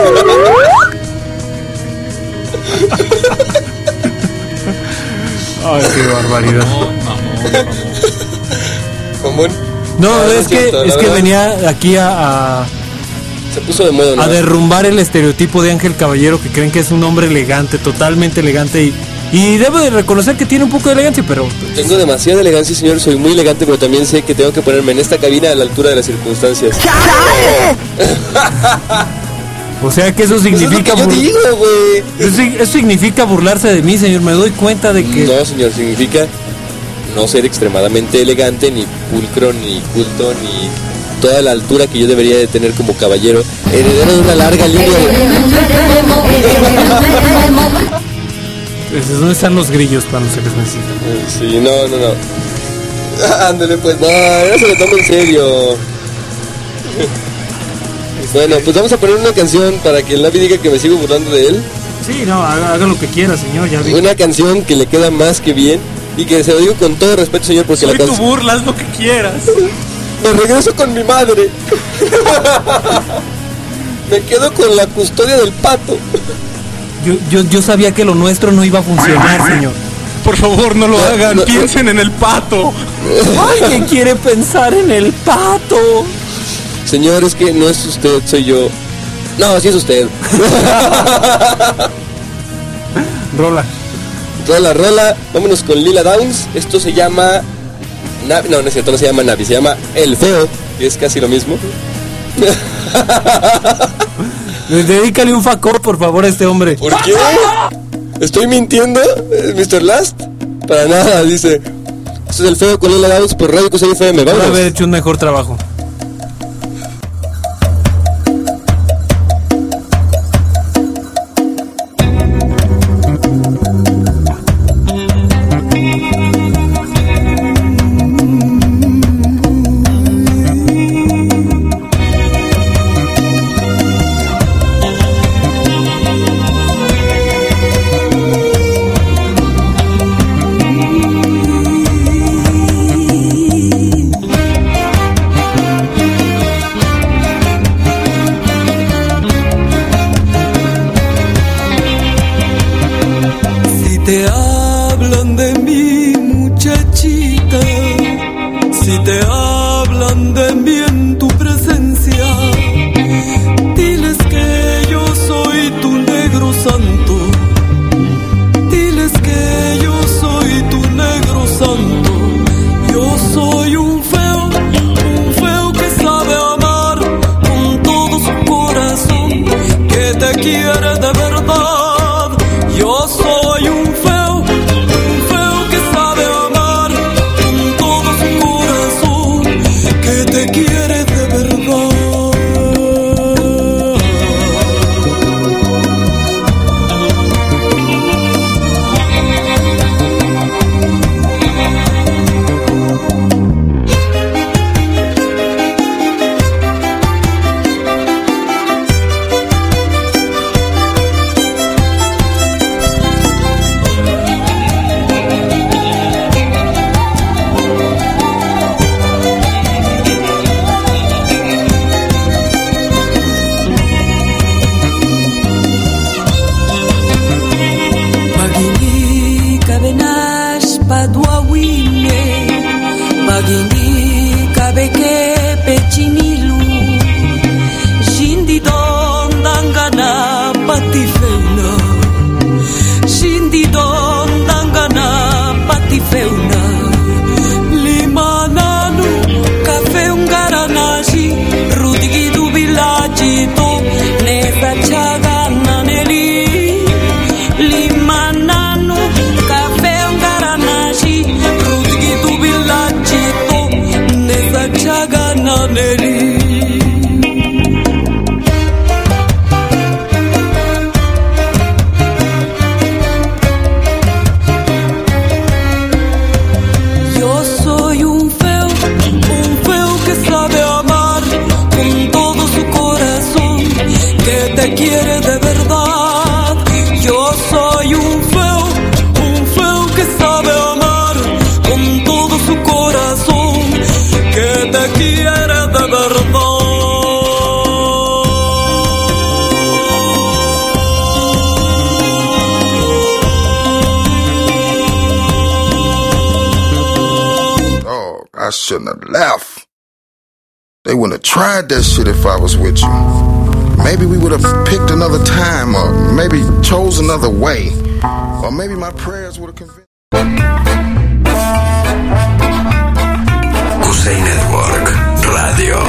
Ay, qué barbaridad. Mamón. No, es que venía aquí se puso de moda, ¿no? A derrumbar el estereotipo de Ángel Caballero, que creen que es un hombre elegante, totalmente elegante, y debo de reconocer que tiene un poco de elegancia, pero... Tengo demasiada elegancia, señor, soy muy elegante, pero también sé que tengo que ponerme en esta cabina a la altura de las circunstancias. O sea que eso significa... Pues es lo que yo digo, güey. Eso significa burlarse de mí, señor, me doy cuenta de que... No, señor, significa no ser extremadamente elegante, ni pulcro, ni culto, ni toda la altura que yo debería de tener como caballero, heredero de una larga línea ¿Dónde están los grillos cuando se les necesita? Sí, no. Ándale, pues, no se lo tomo en serio. Bueno, pues vamos a poner una canción para que el Navi diga que me sigo burlando de él. Sí, no, haga lo que quiera, señor, ya vi. Una canción que le queda más que bien y que se lo digo con todo respeto, señor, porque soy la canción... tu burla, haz lo que quieras. Me regreso con mi madre. Me quedo con la custodia del pato. Yo sabía que lo nuestro no iba a funcionar, señor. Por favor, no lo hagan. Piensen en el pato. ¿Alguien quiere pensar en el pato? Señor, es que no es usted, soy yo. No, sí es usted. Rola. Vámonos con Lila Downs. Esto se llama... No es cierto, no se llama Navi, se llama El Feo, que es casi lo mismo. Dedícale un facor, por favor, a este hombre. ¿Por qué? ¿Estoy mintiendo, Mr. Last? Para nada, dice. Esto es El Feo con Lila Downs por Radio Cusey FM. Vamos. Por haber hecho un mejor trabajo. quiere de verdad. Yo soy un feo que I shouldn't have left. They wouldn't have tried that shit if I was with you. Maybe we would have picked another time, or maybe chose another way, or maybe my prayers would have convinced. Kusei Network Radio.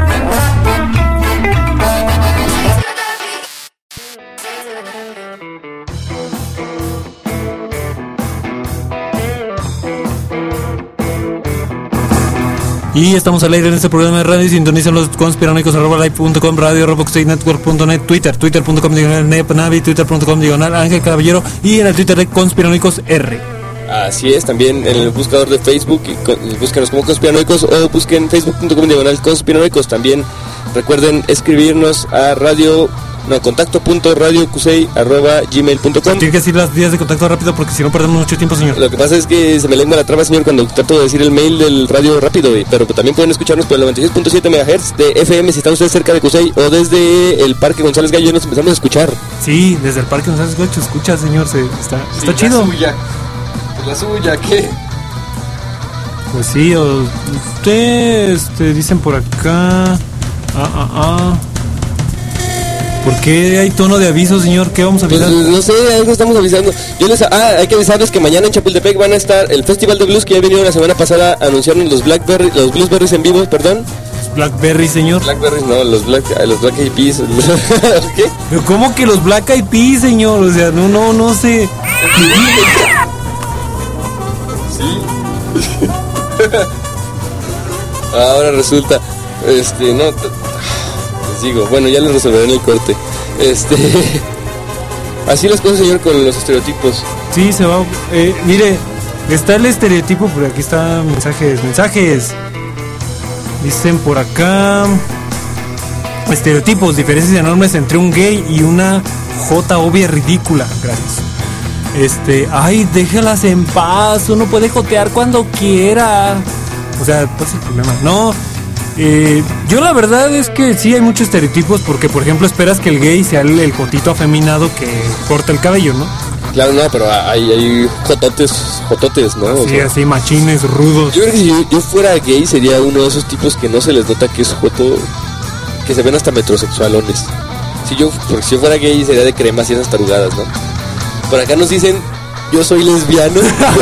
Y estamos al aire en este programa de radio. Sintonizan los conspiranoicos @live.com, radio @network.net, twitter.com/Navi, twitter.com/Ángel Caballero y en el Twitter de Conspiranoicos R. Así es, también en el buscador de Facebook, búscanos como Conspiranoicos o busquen facebook.com/Conspiranoicos. También recuerden escribirnos a contacto.radiocusei@gmail.com. Tiene que decir las vías de contacto rápido porque si no perdemos mucho tiempo, señor. Lo que pasa es que se me lengua la traba, señor, cuando trato de decir el mail del radio rápido, pero también pueden escucharnos por el 96.7 MHz de FM si están ustedes cerca de Cusey o desde el Parque González Gallo. Nos empezamos a escuchar. Sí, desde el Parque González Gallo se escucha, señor, está chido. La suya, ¿qué? Pues sí, ustedes dicen por acá. ¿Por qué hay tono de aviso, señor? ¿Qué vamos a avisar? Pues, no sé, algo estamos avisando. Hay que avisarles que mañana en Chapultepec van a estar el Festival de Blues que ya vinieron la semana pasada a anunciaron los Bluesberries en vivo, perdón. Blackberry, señor. Blackberries no, los Black Eyed Peas. ¿Qué? ¿Pero cómo que los Black Eyed Peas, señor? O sea, no sé. Sí. Ahora resulta, les digo, bueno, ya les resolveré en el corte. Así las cosas, señor, con los estereotipos. Sí, se va. Mire, está el estereotipo, pero aquí está mensajes. Dicen por acá: estereotipos, diferencias enormes entre un gay y una jota obvia ridícula. Gracias. Ay, déjalas en paz, uno puede jotear cuando quiera. O sea, ¿cuál es el problema? No, yo la verdad es que sí hay muchos estereotipos porque, por ejemplo, esperas que el gay sea el jotito afeminado que corta el cabello, ¿no? Claro, no, pero hay jototes, ¿no? Sí, así machines, rudos. Yo creo que si yo fuera gay sería uno de esos tipos que no se les nota que es joto, que se ven hasta metrosexualones. Porque si yo fuera gay sería de cremas y esas tarugadas, ¿no? Por acá nos dicen, yo soy lesbiano.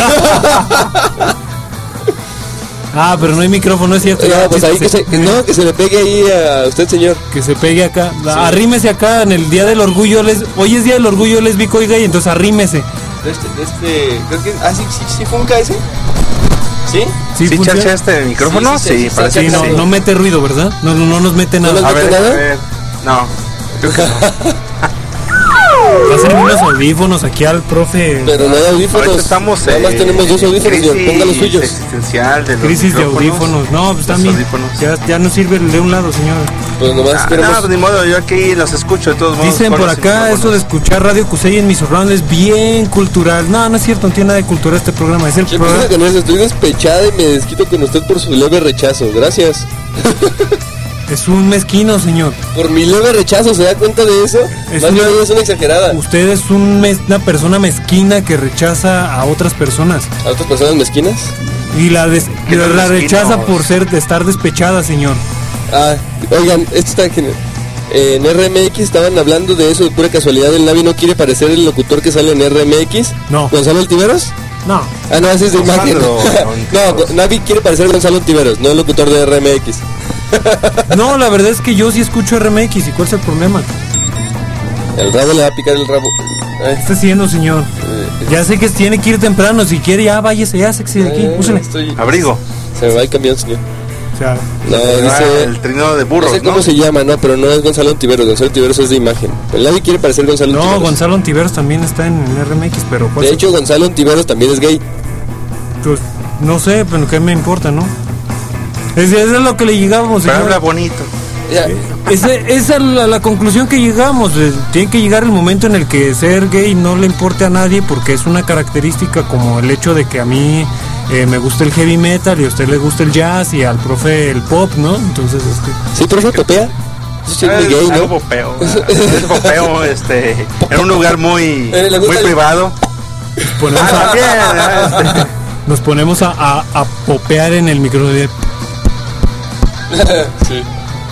Pero no hay micrófono, es cierto. Pues ahí que se le pegue ahí a usted, señor. Que se pegue acá. Sí. Arrímese acá en el Día del Orgullo. Hoy es Día del Orgullo Lésbico y Gay, entonces arrímese. Creo que... sí funca ese. ¿Sí? ¿Sí charcha este micrófono? Sí, parece que no mete ruido, ¿verdad? No nos mete nada. ¿No mete nada? No, creo que no. Hacen unos audífonos aquí al profe. Pero no hay audífonos. Ahorita estamos nada más tenemos 2 audífonos, señor. Ponga los suyos. Existencial de los crisis de audífonos. No, pues también. Ya no sirve el de un lado, señor. Pues nomás queremos... No, ni modo, yo aquí los escucho de todos modos. Dicen por acá, eso de escuchar Radio Cusey en mi surround es bien cultural. No es cierto, no tiene nada de cultura este programa. Es el programa. Estoy despechada y me desquito con usted por su leve rechazo. Gracias. Es un mezquino, señor. Por mi leve rechazo, ¿se da cuenta de eso? Es una exagerada. Usted es una persona mezquina que rechaza a otras personas. ¿A otras personas mezquinas? Y la rechaza por estar despechada, señor. Oigan, esto está genial. En RMX estaban hablando de eso de pura casualidad. ¿El Navi no quiere parecer el locutor que sale en RMX? No. ¿Gonzalo Ontiveros? No. No, ese es de imagen. No, Navi quiere parecer Gonzalo Ontiveros, no el locutor de RMX. No, la verdad es que yo sí escucho RMX. ¿Y cuál es el problema? El rabo le va a picar el rabo. ¿Qué está haciendo, señor? Ya sé que tiene que ir temprano. Si quiere, ya váyase, ya sexy de aquí. Úsele. Abrigo. Se me va el camión, señor. O sea, no, dice el trineo de burros. No sé cómo se llama, no, pero no es Gonzalo Ontiveros. Gonzalo Ontiveros es de imagen. El Navi quiere parecer Gonzalo Ontiveros. No, Gonzalo Ontiveros también está en RMX, pero... De hecho, Gonzalo Ontiveros también es gay. Pues, no sé, pero qué me importa, ¿no? Eso es lo que le llegamos, señor. Pero habla bonito. Esa es la conclusión que llegamos. Tiene que llegar el momento en el que ser gay no le importe a nadie, porque es una característica como el hecho de que a mí me gusta el heavy metal y a usted le gusta el jazz y al profe el pop, ¿no? Entonces ¿sí, profe, popea? Sí, es muy gay, ¿no? Popeo, popeo, en un lugar muy privado. Ponemos nos ponemos a popear en el micrófono. Sí.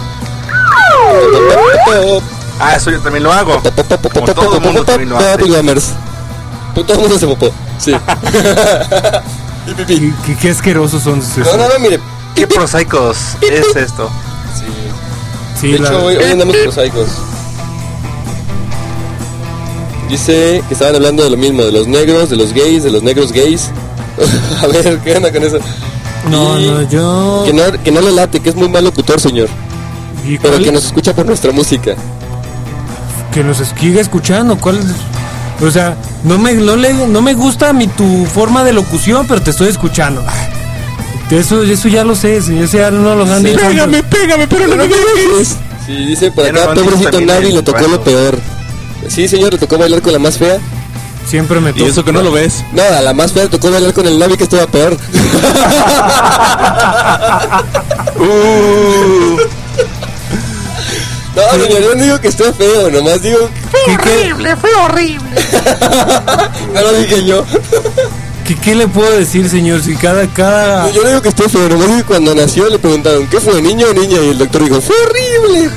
Eso yo también lo hago. Como todo el mundo también lo hace. Todo el mundo se popó. Sí. Qué asquerosos son. No, mire. Qué prosaicos es esto. Sí. De hecho, hoy andamos prosaicos. Dice que estaban hablando de lo mismo, de los negros, de los gays, de los negros gays. A ver, ¿qué onda con eso? Yo... Que no le late, que es muy mal locutor, señor. Pero que nos escucha por nuestra música. Que nos siga escuchando. ¿Cuál? O sea, no me gusta tu forma de locución, pero te estoy escuchando. Eso ya lo sé, eso ya no lo han dicho. Pégame, pero no me dejes. Sí, dice por acá, pobrecito Navi, le tocó lo peor. Sí, señor, le tocó bailar con la más fea. Siempre me toca. ¿Y eso que no lo ves? No, a la más fea le tocó bailar con el Navi, que estuvo peor. No, señor, yo no digo que esté feo, nomás digo... Fue horrible. No lo dije yo. ¿Qué le puedo decir, señor? Si cada... Yo no digo que esté feo, nomás digo que cuando nació le preguntaron, ¿qué fue, niño o niña? Y el doctor dijo, fue horrible.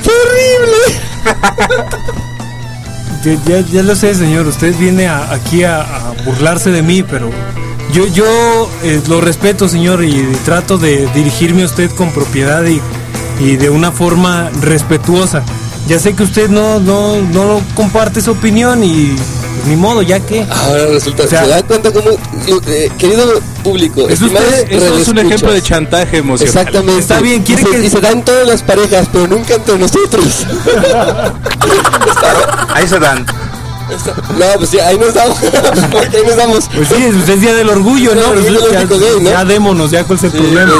Ya lo sé, señor, usted viene aquí a burlarse de mí, pero yo lo respeto, señor, y trato de dirigirme a usted con propiedad y de una forma respetuosa. Ya sé que usted no comparte su opinión y pues, ni modo, ya que... Ahora resulta, ¿se da cuenta cómo, querido público? Eso es un ejemplo de chantaje emocional. Exactamente. Está bien, y se dan todas las parejas, pero nunca entre nosotros. Ahí se dan. No, pues sí, ahí nos damos. Porque ahí nos damos. Pues sí, es Día del Orgullo, ¿no? Ya démonos, ya cuál es el problema.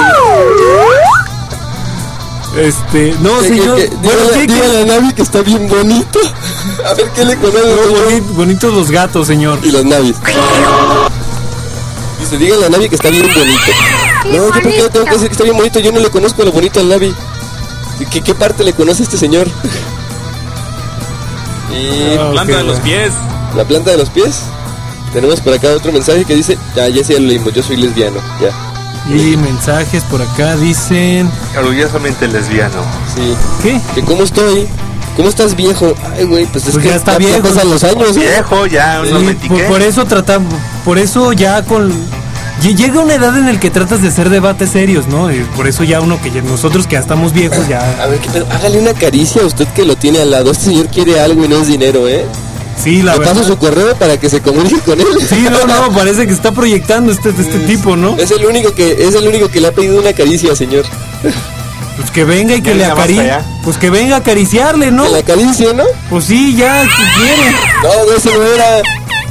No, señor. Dígale a Navi que está bien bonito. A ver qué le conoce. Bonitos los gatos, señor. Y los Navis. Dice, dígale a Navi que está bien bonito. No, yo por qué tengo que decir que está bien bonito. Yo no le conozco lo bonito al Navi. ¿Qué parte le conoce a este señor? Y la planta de los pies. La planta de los pies. Tenemos por acá otro mensaje que dice, ya lo leímos, yo soy lesbiano. Ya. Y mensajes por acá dicen... Orgullosamente lesbiano. Sí. ¿Qué? Que cómo estoy. ¿Cómo estás, viejo? Ay, güey, pues es que ya está viejo. Pasan los años. Viejo, ya unos 20. Por eso ya llega una edad en el que tratas de hacer debates serios, ¿no? Y por eso ya nosotros que ya estamos viejos ya... A ver, hágale una caricia a usted que lo tiene al lado. Este señor quiere algo y no es dinero, ¿eh? Sí, la verdad. Le paso su correo para que se comunique con él. Sí, no, parece que está proyectando este tipo, ¿no? Es el único que le ha pedido una caricia, señor. Pues que venga y que le acaricie. Pues que venga a acariciarle, ¿no? Que le acaricie, ¿no? Pues sí, ya, si quiere. No, ese no era.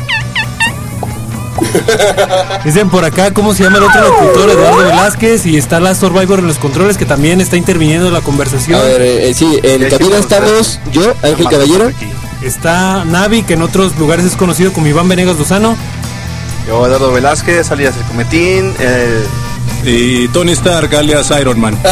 Dicen por acá cómo se llama el otro locutor, Eduardo Velázquez, y está la Survivor en los controles que también está interviniendo en la conversación. A ver, sí, en cabina estamos yo, Ángel Caballero. Está Navi, que en otros lugares es conocido como Iván Venegas Lozano. Yo, Eduardo Velázquez, alias El Cometín. Y Tony Stark, alias Iron Man.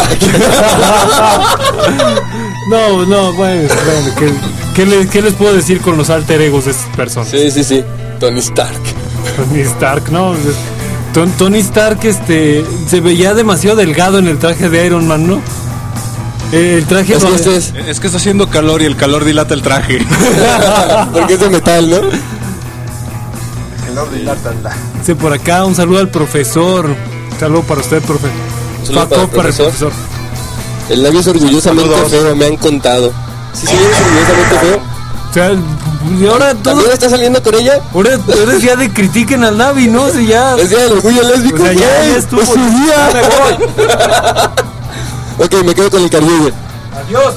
No, bueno, ¿qué les puedo decir con los alter egos de estas personas? Sí, Tony Stark. Tony Stark, ¿no? Tony Stark se veía demasiado delgado en el traje de Iron Man, ¿no? El traje es que está haciendo calor y el calor dilata el traje. Porque es de metal, ¿no? El calor dilata el traje. Sí, por acá un saludo al profesor. Un saludo para usted, profe. Para el profesor. El labio es orgullosamente feo, me han contado. Sí, es orgullosamente feo. O sea, y ahora todo... ¿También está saliendo con ella? Ahora es día de critiquen al Navi, ¿no? Si ya... Es día del orgullo lésbico. O sea, ya estuvo. Es su día. Ya me voy. Ok, me quedo con el cariño. Adiós.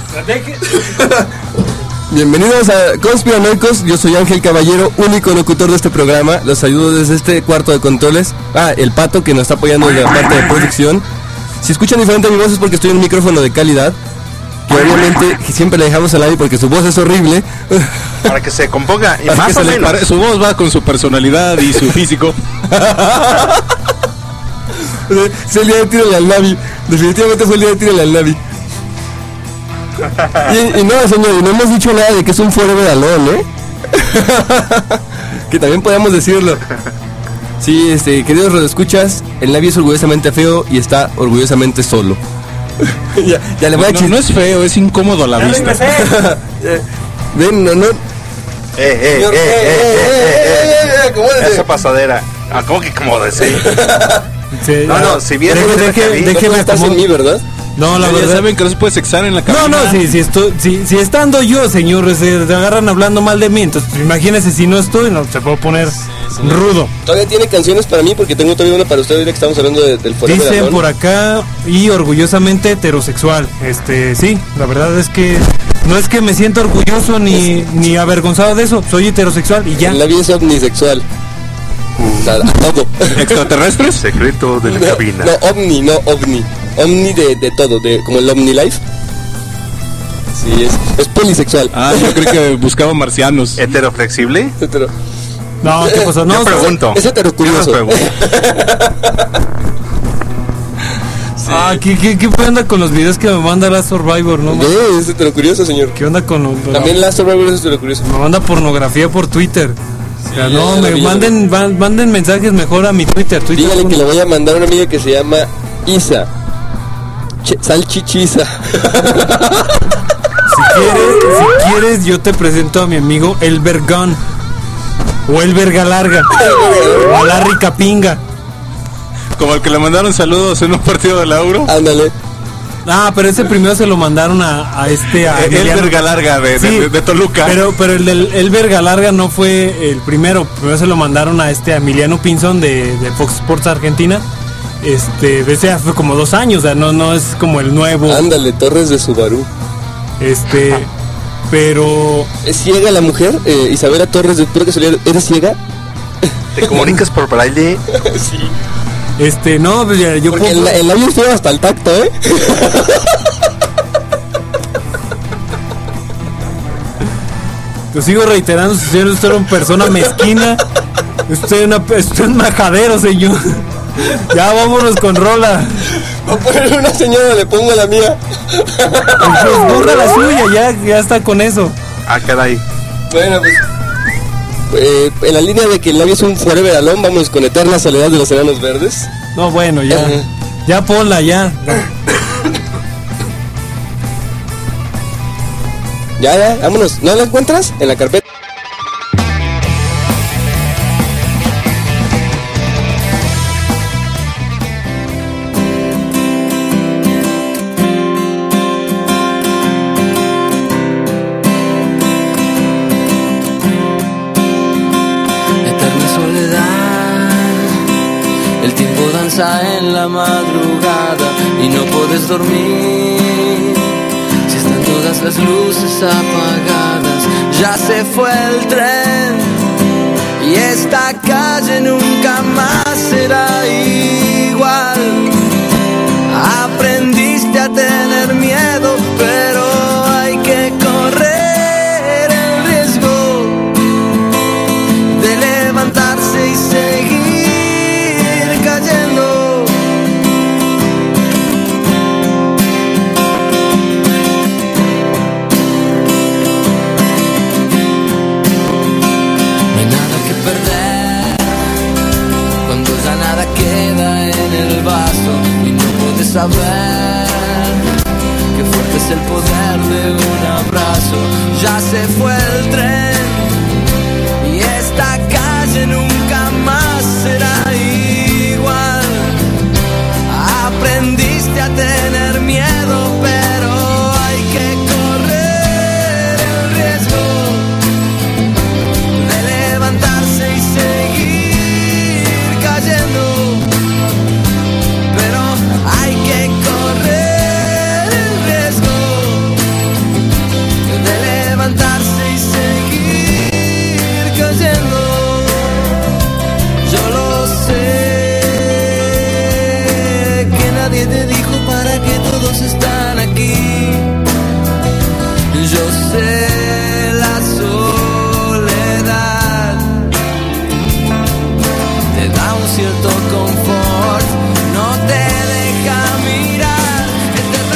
Bienvenidos a Conspiranoicos. Yo soy Ángel Caballero, único locutor de este programa. Los saludo desde este cuarto de controles. El Pato, que nos está apoyando en la parte de producción. Si escuchan diferente mi voz es porque estoy en un micrófono de calidad, que obviamente siempre le dejamos al aire porque su voz es horrible. Para que se componga. Y para más que o se menos. su voz va con su personalidad y su físico. Es el día de tírale al Navi. Definitivamente fue el día de tírale al Navi. Y no, señor, no hemos dicho nada de que es un forever alone, ¿eh? Que también podemos decirlo. Sí, queridos radioescuchas, el Labio es orgullosamente feo y está orgullosamente solo. ya le voy a no es feo, es incómodo a la vista. Ven, no. Esa pasadera. ¿Cómo que acomódese? Sí, no, si bien déjeme estás en mí, ¿verdad? No, la verdad. Saben que no se puede sexar en la cabina. No, si estando yo, señor, se agarran hablando mal de mí, entonces imagínese si no estoy, no se puede poner rudo. Todavía tiene canciones para mí porque tengo todavía una para usted ahorita que estamos hablando del Forever Dicen Alone. por acá y orgullosamente heterosexual. Sí, la verdad es que no es que me sienta orgulloso ni avergonzado de eso, soy heterosexual y ya. La vida es omnisexual. Todo. ¿Extraterrestres? Secreto de la cabina. No, ovni. Omni de todo, como el OmniLife. Sí, es polisexual. Yo creo que buscaba marcianos. ¿Heteroflexible? No, ¿qué pasó? No, yo pregunto. Es heterocurioso. ¿Qué onda con los videos que me manda Last Survivor? No, es heterocurioso, señor. ¿Qué onda con los... También Last Survivor es heterocurioso. Me manda pornografía por Twitter. O sea, manden mensajes mejor a mi Twitter. Dígale que le voy a mandar a una amiga que se llama Isa. Salchichisa. Si quieres, yo te presento a mi amigo El Vergón. O El Verga Larga. O a Larry Capinga. Como el que le mandaron saludos en un partido de la Euro. Ándale. Pero ese primero se lo mandaron a El Verga Larga de Toluca. Pero el Verga Larga no fue el primero. Primero se lo mandaron a Emiliano Pinzón de Fox Sports Argentina. Ese hace como 2 años, o sea, no es como el nuevo. Ándale, Torres de Subaru. Pero... ¿Es ciega la mujer? Isabela Torres de pura casualidad, ¿eres ciega? ¿Te comunicas por braille? Sí. No, pues ya, yo porque el labio es feo hasta el tacto, Lo sigo reiterando, señor, usted era una persona mezquina. Usted es un majadero, señor. Ya vámonos con rola. Voy a poner una señora, le pongo la mía. Pues borra la suya, ya está con eso. Caray. Bueno, pues en la línea de que el labio es un Forever Alone, vamos con Eterna Soledad de los Enanos Verdes. No, bueno, ya. Ya ponla, ya. Ya, vámonos. ¿No la encuentras? En la carpeta. En la madrugada y no puedes dormir si están todas las luces apagadas. Ya se fue el tren y esta calle nunca más será igual. Aprendiste a tener miedo, pero hay que correr el riesgo de levantarse y seguir cayendo. Queda en el vaso y no puedes saber qué fuerte es el poder de un abrazo. Ya se fue el tren y esta calle nunca más será igual. Aprendiste a tener miedo, pero hay que correr el riesgo de levantarse y seguir cayendo. Hay que correr el riesgo de levantarse y seguir cayendo. Yo lo sé, que nadie te dijo para qué todos están aquí. Yo sé la soledad te da un cierto confort, no te deja mirar. Eterna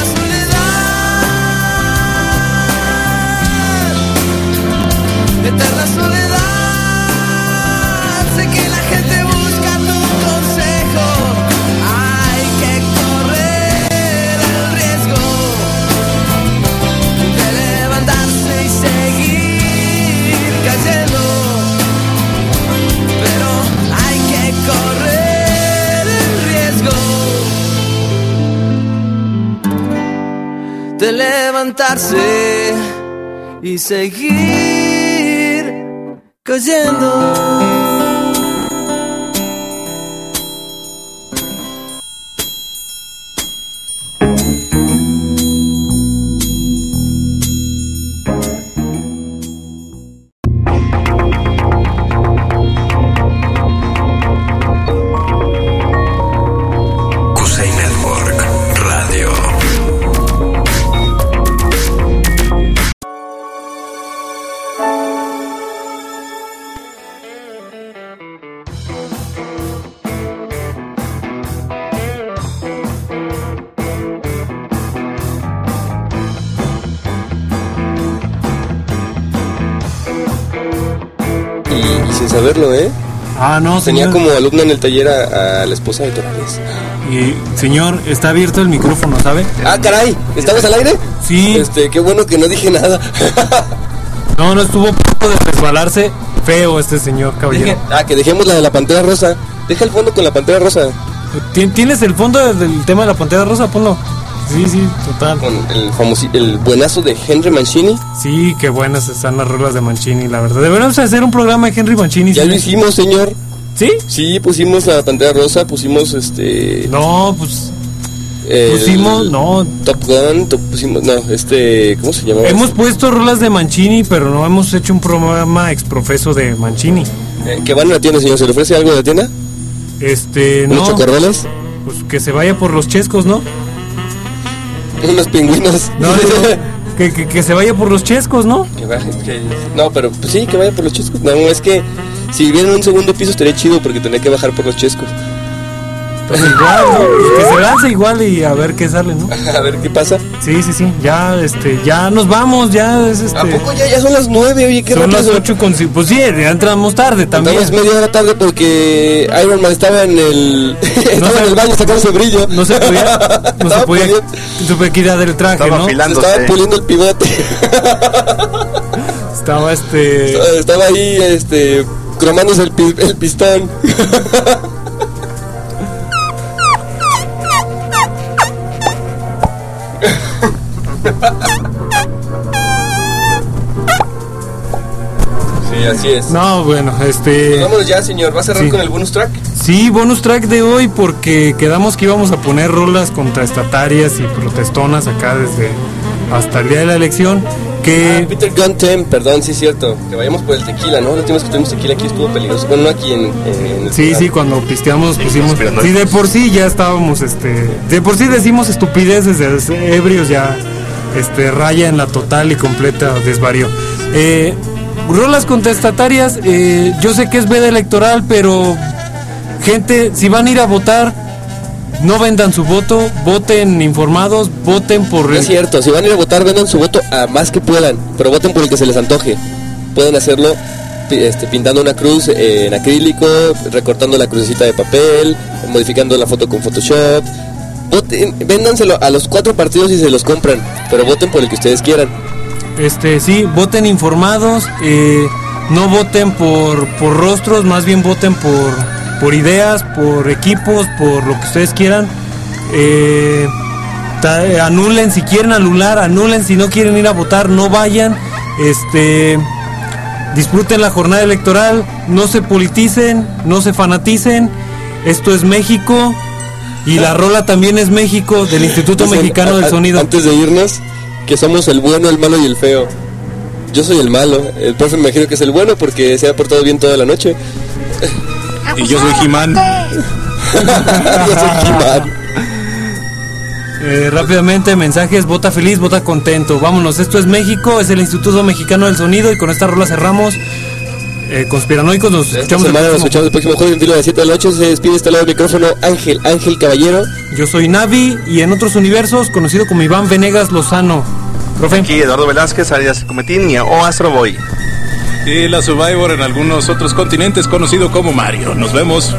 soledad, eterna soledad. Sé que la gente busca de levantarse y seguir cayendo. Sin saberlo, Ah, no, tenía señor. como alumna en el taller a la esposa de Torres. Y, señor, está abierto el micrófono, ¿sabe? Ah, caray, ¿estamos al aire? Sí. Qué bueno que no dije nada. No, estuvo a punto de resbalarse. Feo este señor, caballero. Que dejemos la de la Pantera Rosa. Deja el fondo con la Pantera Rosa. ¿Tienes el fondo del tema de la Pantera Rosa? Ponlo. Sí, total. Con el buenazo de Henry Mancini. Sí, qué buenas están las rolas de Mancini, la verdad. Deberíamos hacer un programa de Henry Mancini. Ya lo hicimos, señor. ¿Sí? Sí, pusimos la Pantera Rosa, pusimos No, pues... pusimos... No. Top Gun, pusimos... No, ¿cómo se llama? Hemos puesto rolas de Mancini, pero no hemos hecho un programa exprofeso de Mancini. ¿Qué van a la tienda, señor? ¿Se le ofrece algo de la tienda? No. ¿Unos chocorroles? Pues que se vaya por los chescos, ¿no? Unos pingüinos. No, que se vaya por los chescos, ¿no? No, pero pues sí, que vaya por los chescos. No, es que si viviera en un segundo piso estaría chido porque tendría que bajar por los chescos. Pues igual, ¿no? Pues que se lance igual y a ver qué sale, ¿no? A ver qué pasa. Sí, ya, ya nos vamos, ya es ¿A poco ya son las 9? Oye, qué son rápido. las 8 pues sí, ya entramos tarde también. Entramos media hora tarde porque Iron Man estaba en el estaba en el baño sacándose brillo. No se podía que ir a dar el traje, estaba ¿no? Afilándose. Estaba puliendo el pivote. Estaba ahí cromándose el pistón. Sí, así es. No, bueno, Vámonos ya, señor. ¿Va a cerrar con el bonus track? Sí, bonus track de hoy porque quedamos que íbamos a poner rolas contraestatarias y protestonas acá desde hasta el día de la elección. Peter Gunn, perdón, sí es cierto. Que vayamos por el tequila, ¿no? La última vez que tuvimos tequila aquí estuvo peligroso. Bueno, no aquí en el Sí, cuando pisteamos pusimos... Sí, de por sí ya estábamos, de por sí decimos estupideces, desde ebrios ya, raya en la total y completa desvarío. Rolas contestatarias, yo sé que es veda electoral, pero gente, si van a ir a votar, no vendan su voto, voten informados, voten por... Es cierto, si van a ir a votar, vendan su voto a más que puedan, pero voten por el que se les antoje. Pueden hacerlo pintando una cruz en acrílico, recortando la crucecita de papel, modificando la foto con Photoshop. Véndanselo a los 4 partidos y se los compran, pero voten por el que ustedes quieran. Sí, voten informados, no voten por rostros, más bien voten por ideas, por equipos, por lo que ustedes quieran. Anulen si quieren anulen si no quieren ir a votar, no vayan. Disfruten la jornada electoral, no se politicen, no se fanaticen. Esto es México y la rola también es México, del Instituto Mexicano del Sonido. Antes de irnos, que somos el bueno, el malo y el feo. Yo soy el malo, el profe me imagino que es el bueno porque se ha portado bien toda la noche. Y yo soy He-Man. Yo soy He-Man. Rápidamente, mensajes, vota feliz, vota contento. Vámonos, esto es México, es el Instituto Mexicano del Sonido y con esta rola cerramos. Conspiranoicos, nos escuchamos el próximo jueves en filo de 7 de la noche. Se despide este lado del micrófono Ángel Caballero. Yo soy Navi y en otros universos conocido como Iván Venegas Lozano. Profe. Aquí Eduardo Velázquez, Arias Cometín o Astro Boy. Y la Survivor en algunos otros continentes conocido como Mario. Nos vemos.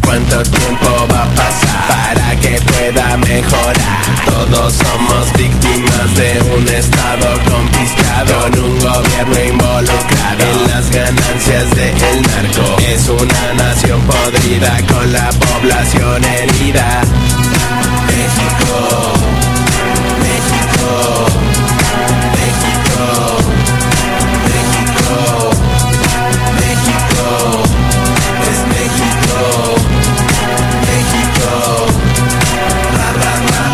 cuánto tiempo va a pasar para que pueda mejorar. Todos somos víctimas de un estado confiscado, con un gobierno involucrado en las ganancias del narco. Es una nación podrida con la población herida. México, México, México, México, México, es México, México, ra, ra, ra.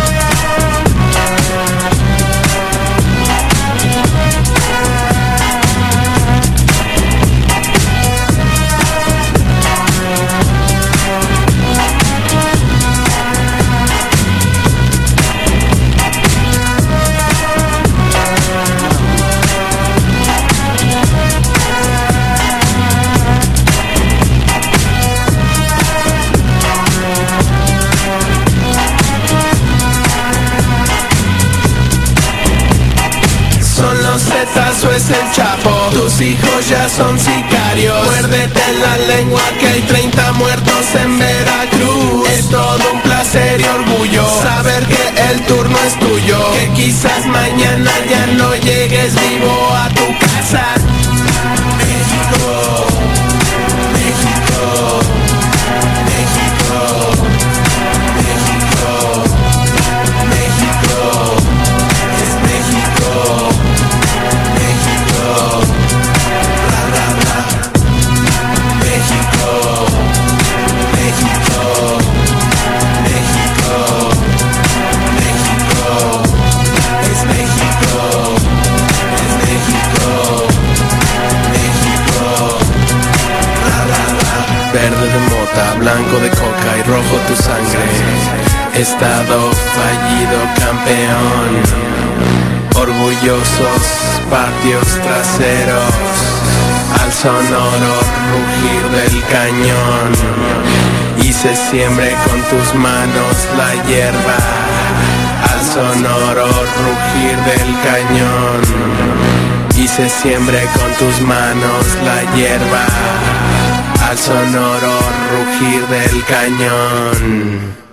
¿O es el Chapo? Tus hijos ya son sicarios. Muérdete la lengua que hay 30 muertos en Veracruz. Es todo un placer y orgullo saber que el turno es tuyo, que quizás mañana ya no llegues vivo a tu casa. México, México, México, México, México, es México. Ra, ra, ra. México, México, México, México, es México, es México, México, ra, ra, ra. Verde de mota, blanco de coca y rojo tu sangre. Estado fallido, campeón. Orgullosos patios traseros, al sonoro rugir del cañón, y se siembre con tus manos la hierba, al sonoro rugir del cañón, y se siembre con tus manos la hierba, al sonoro rugir del cañón.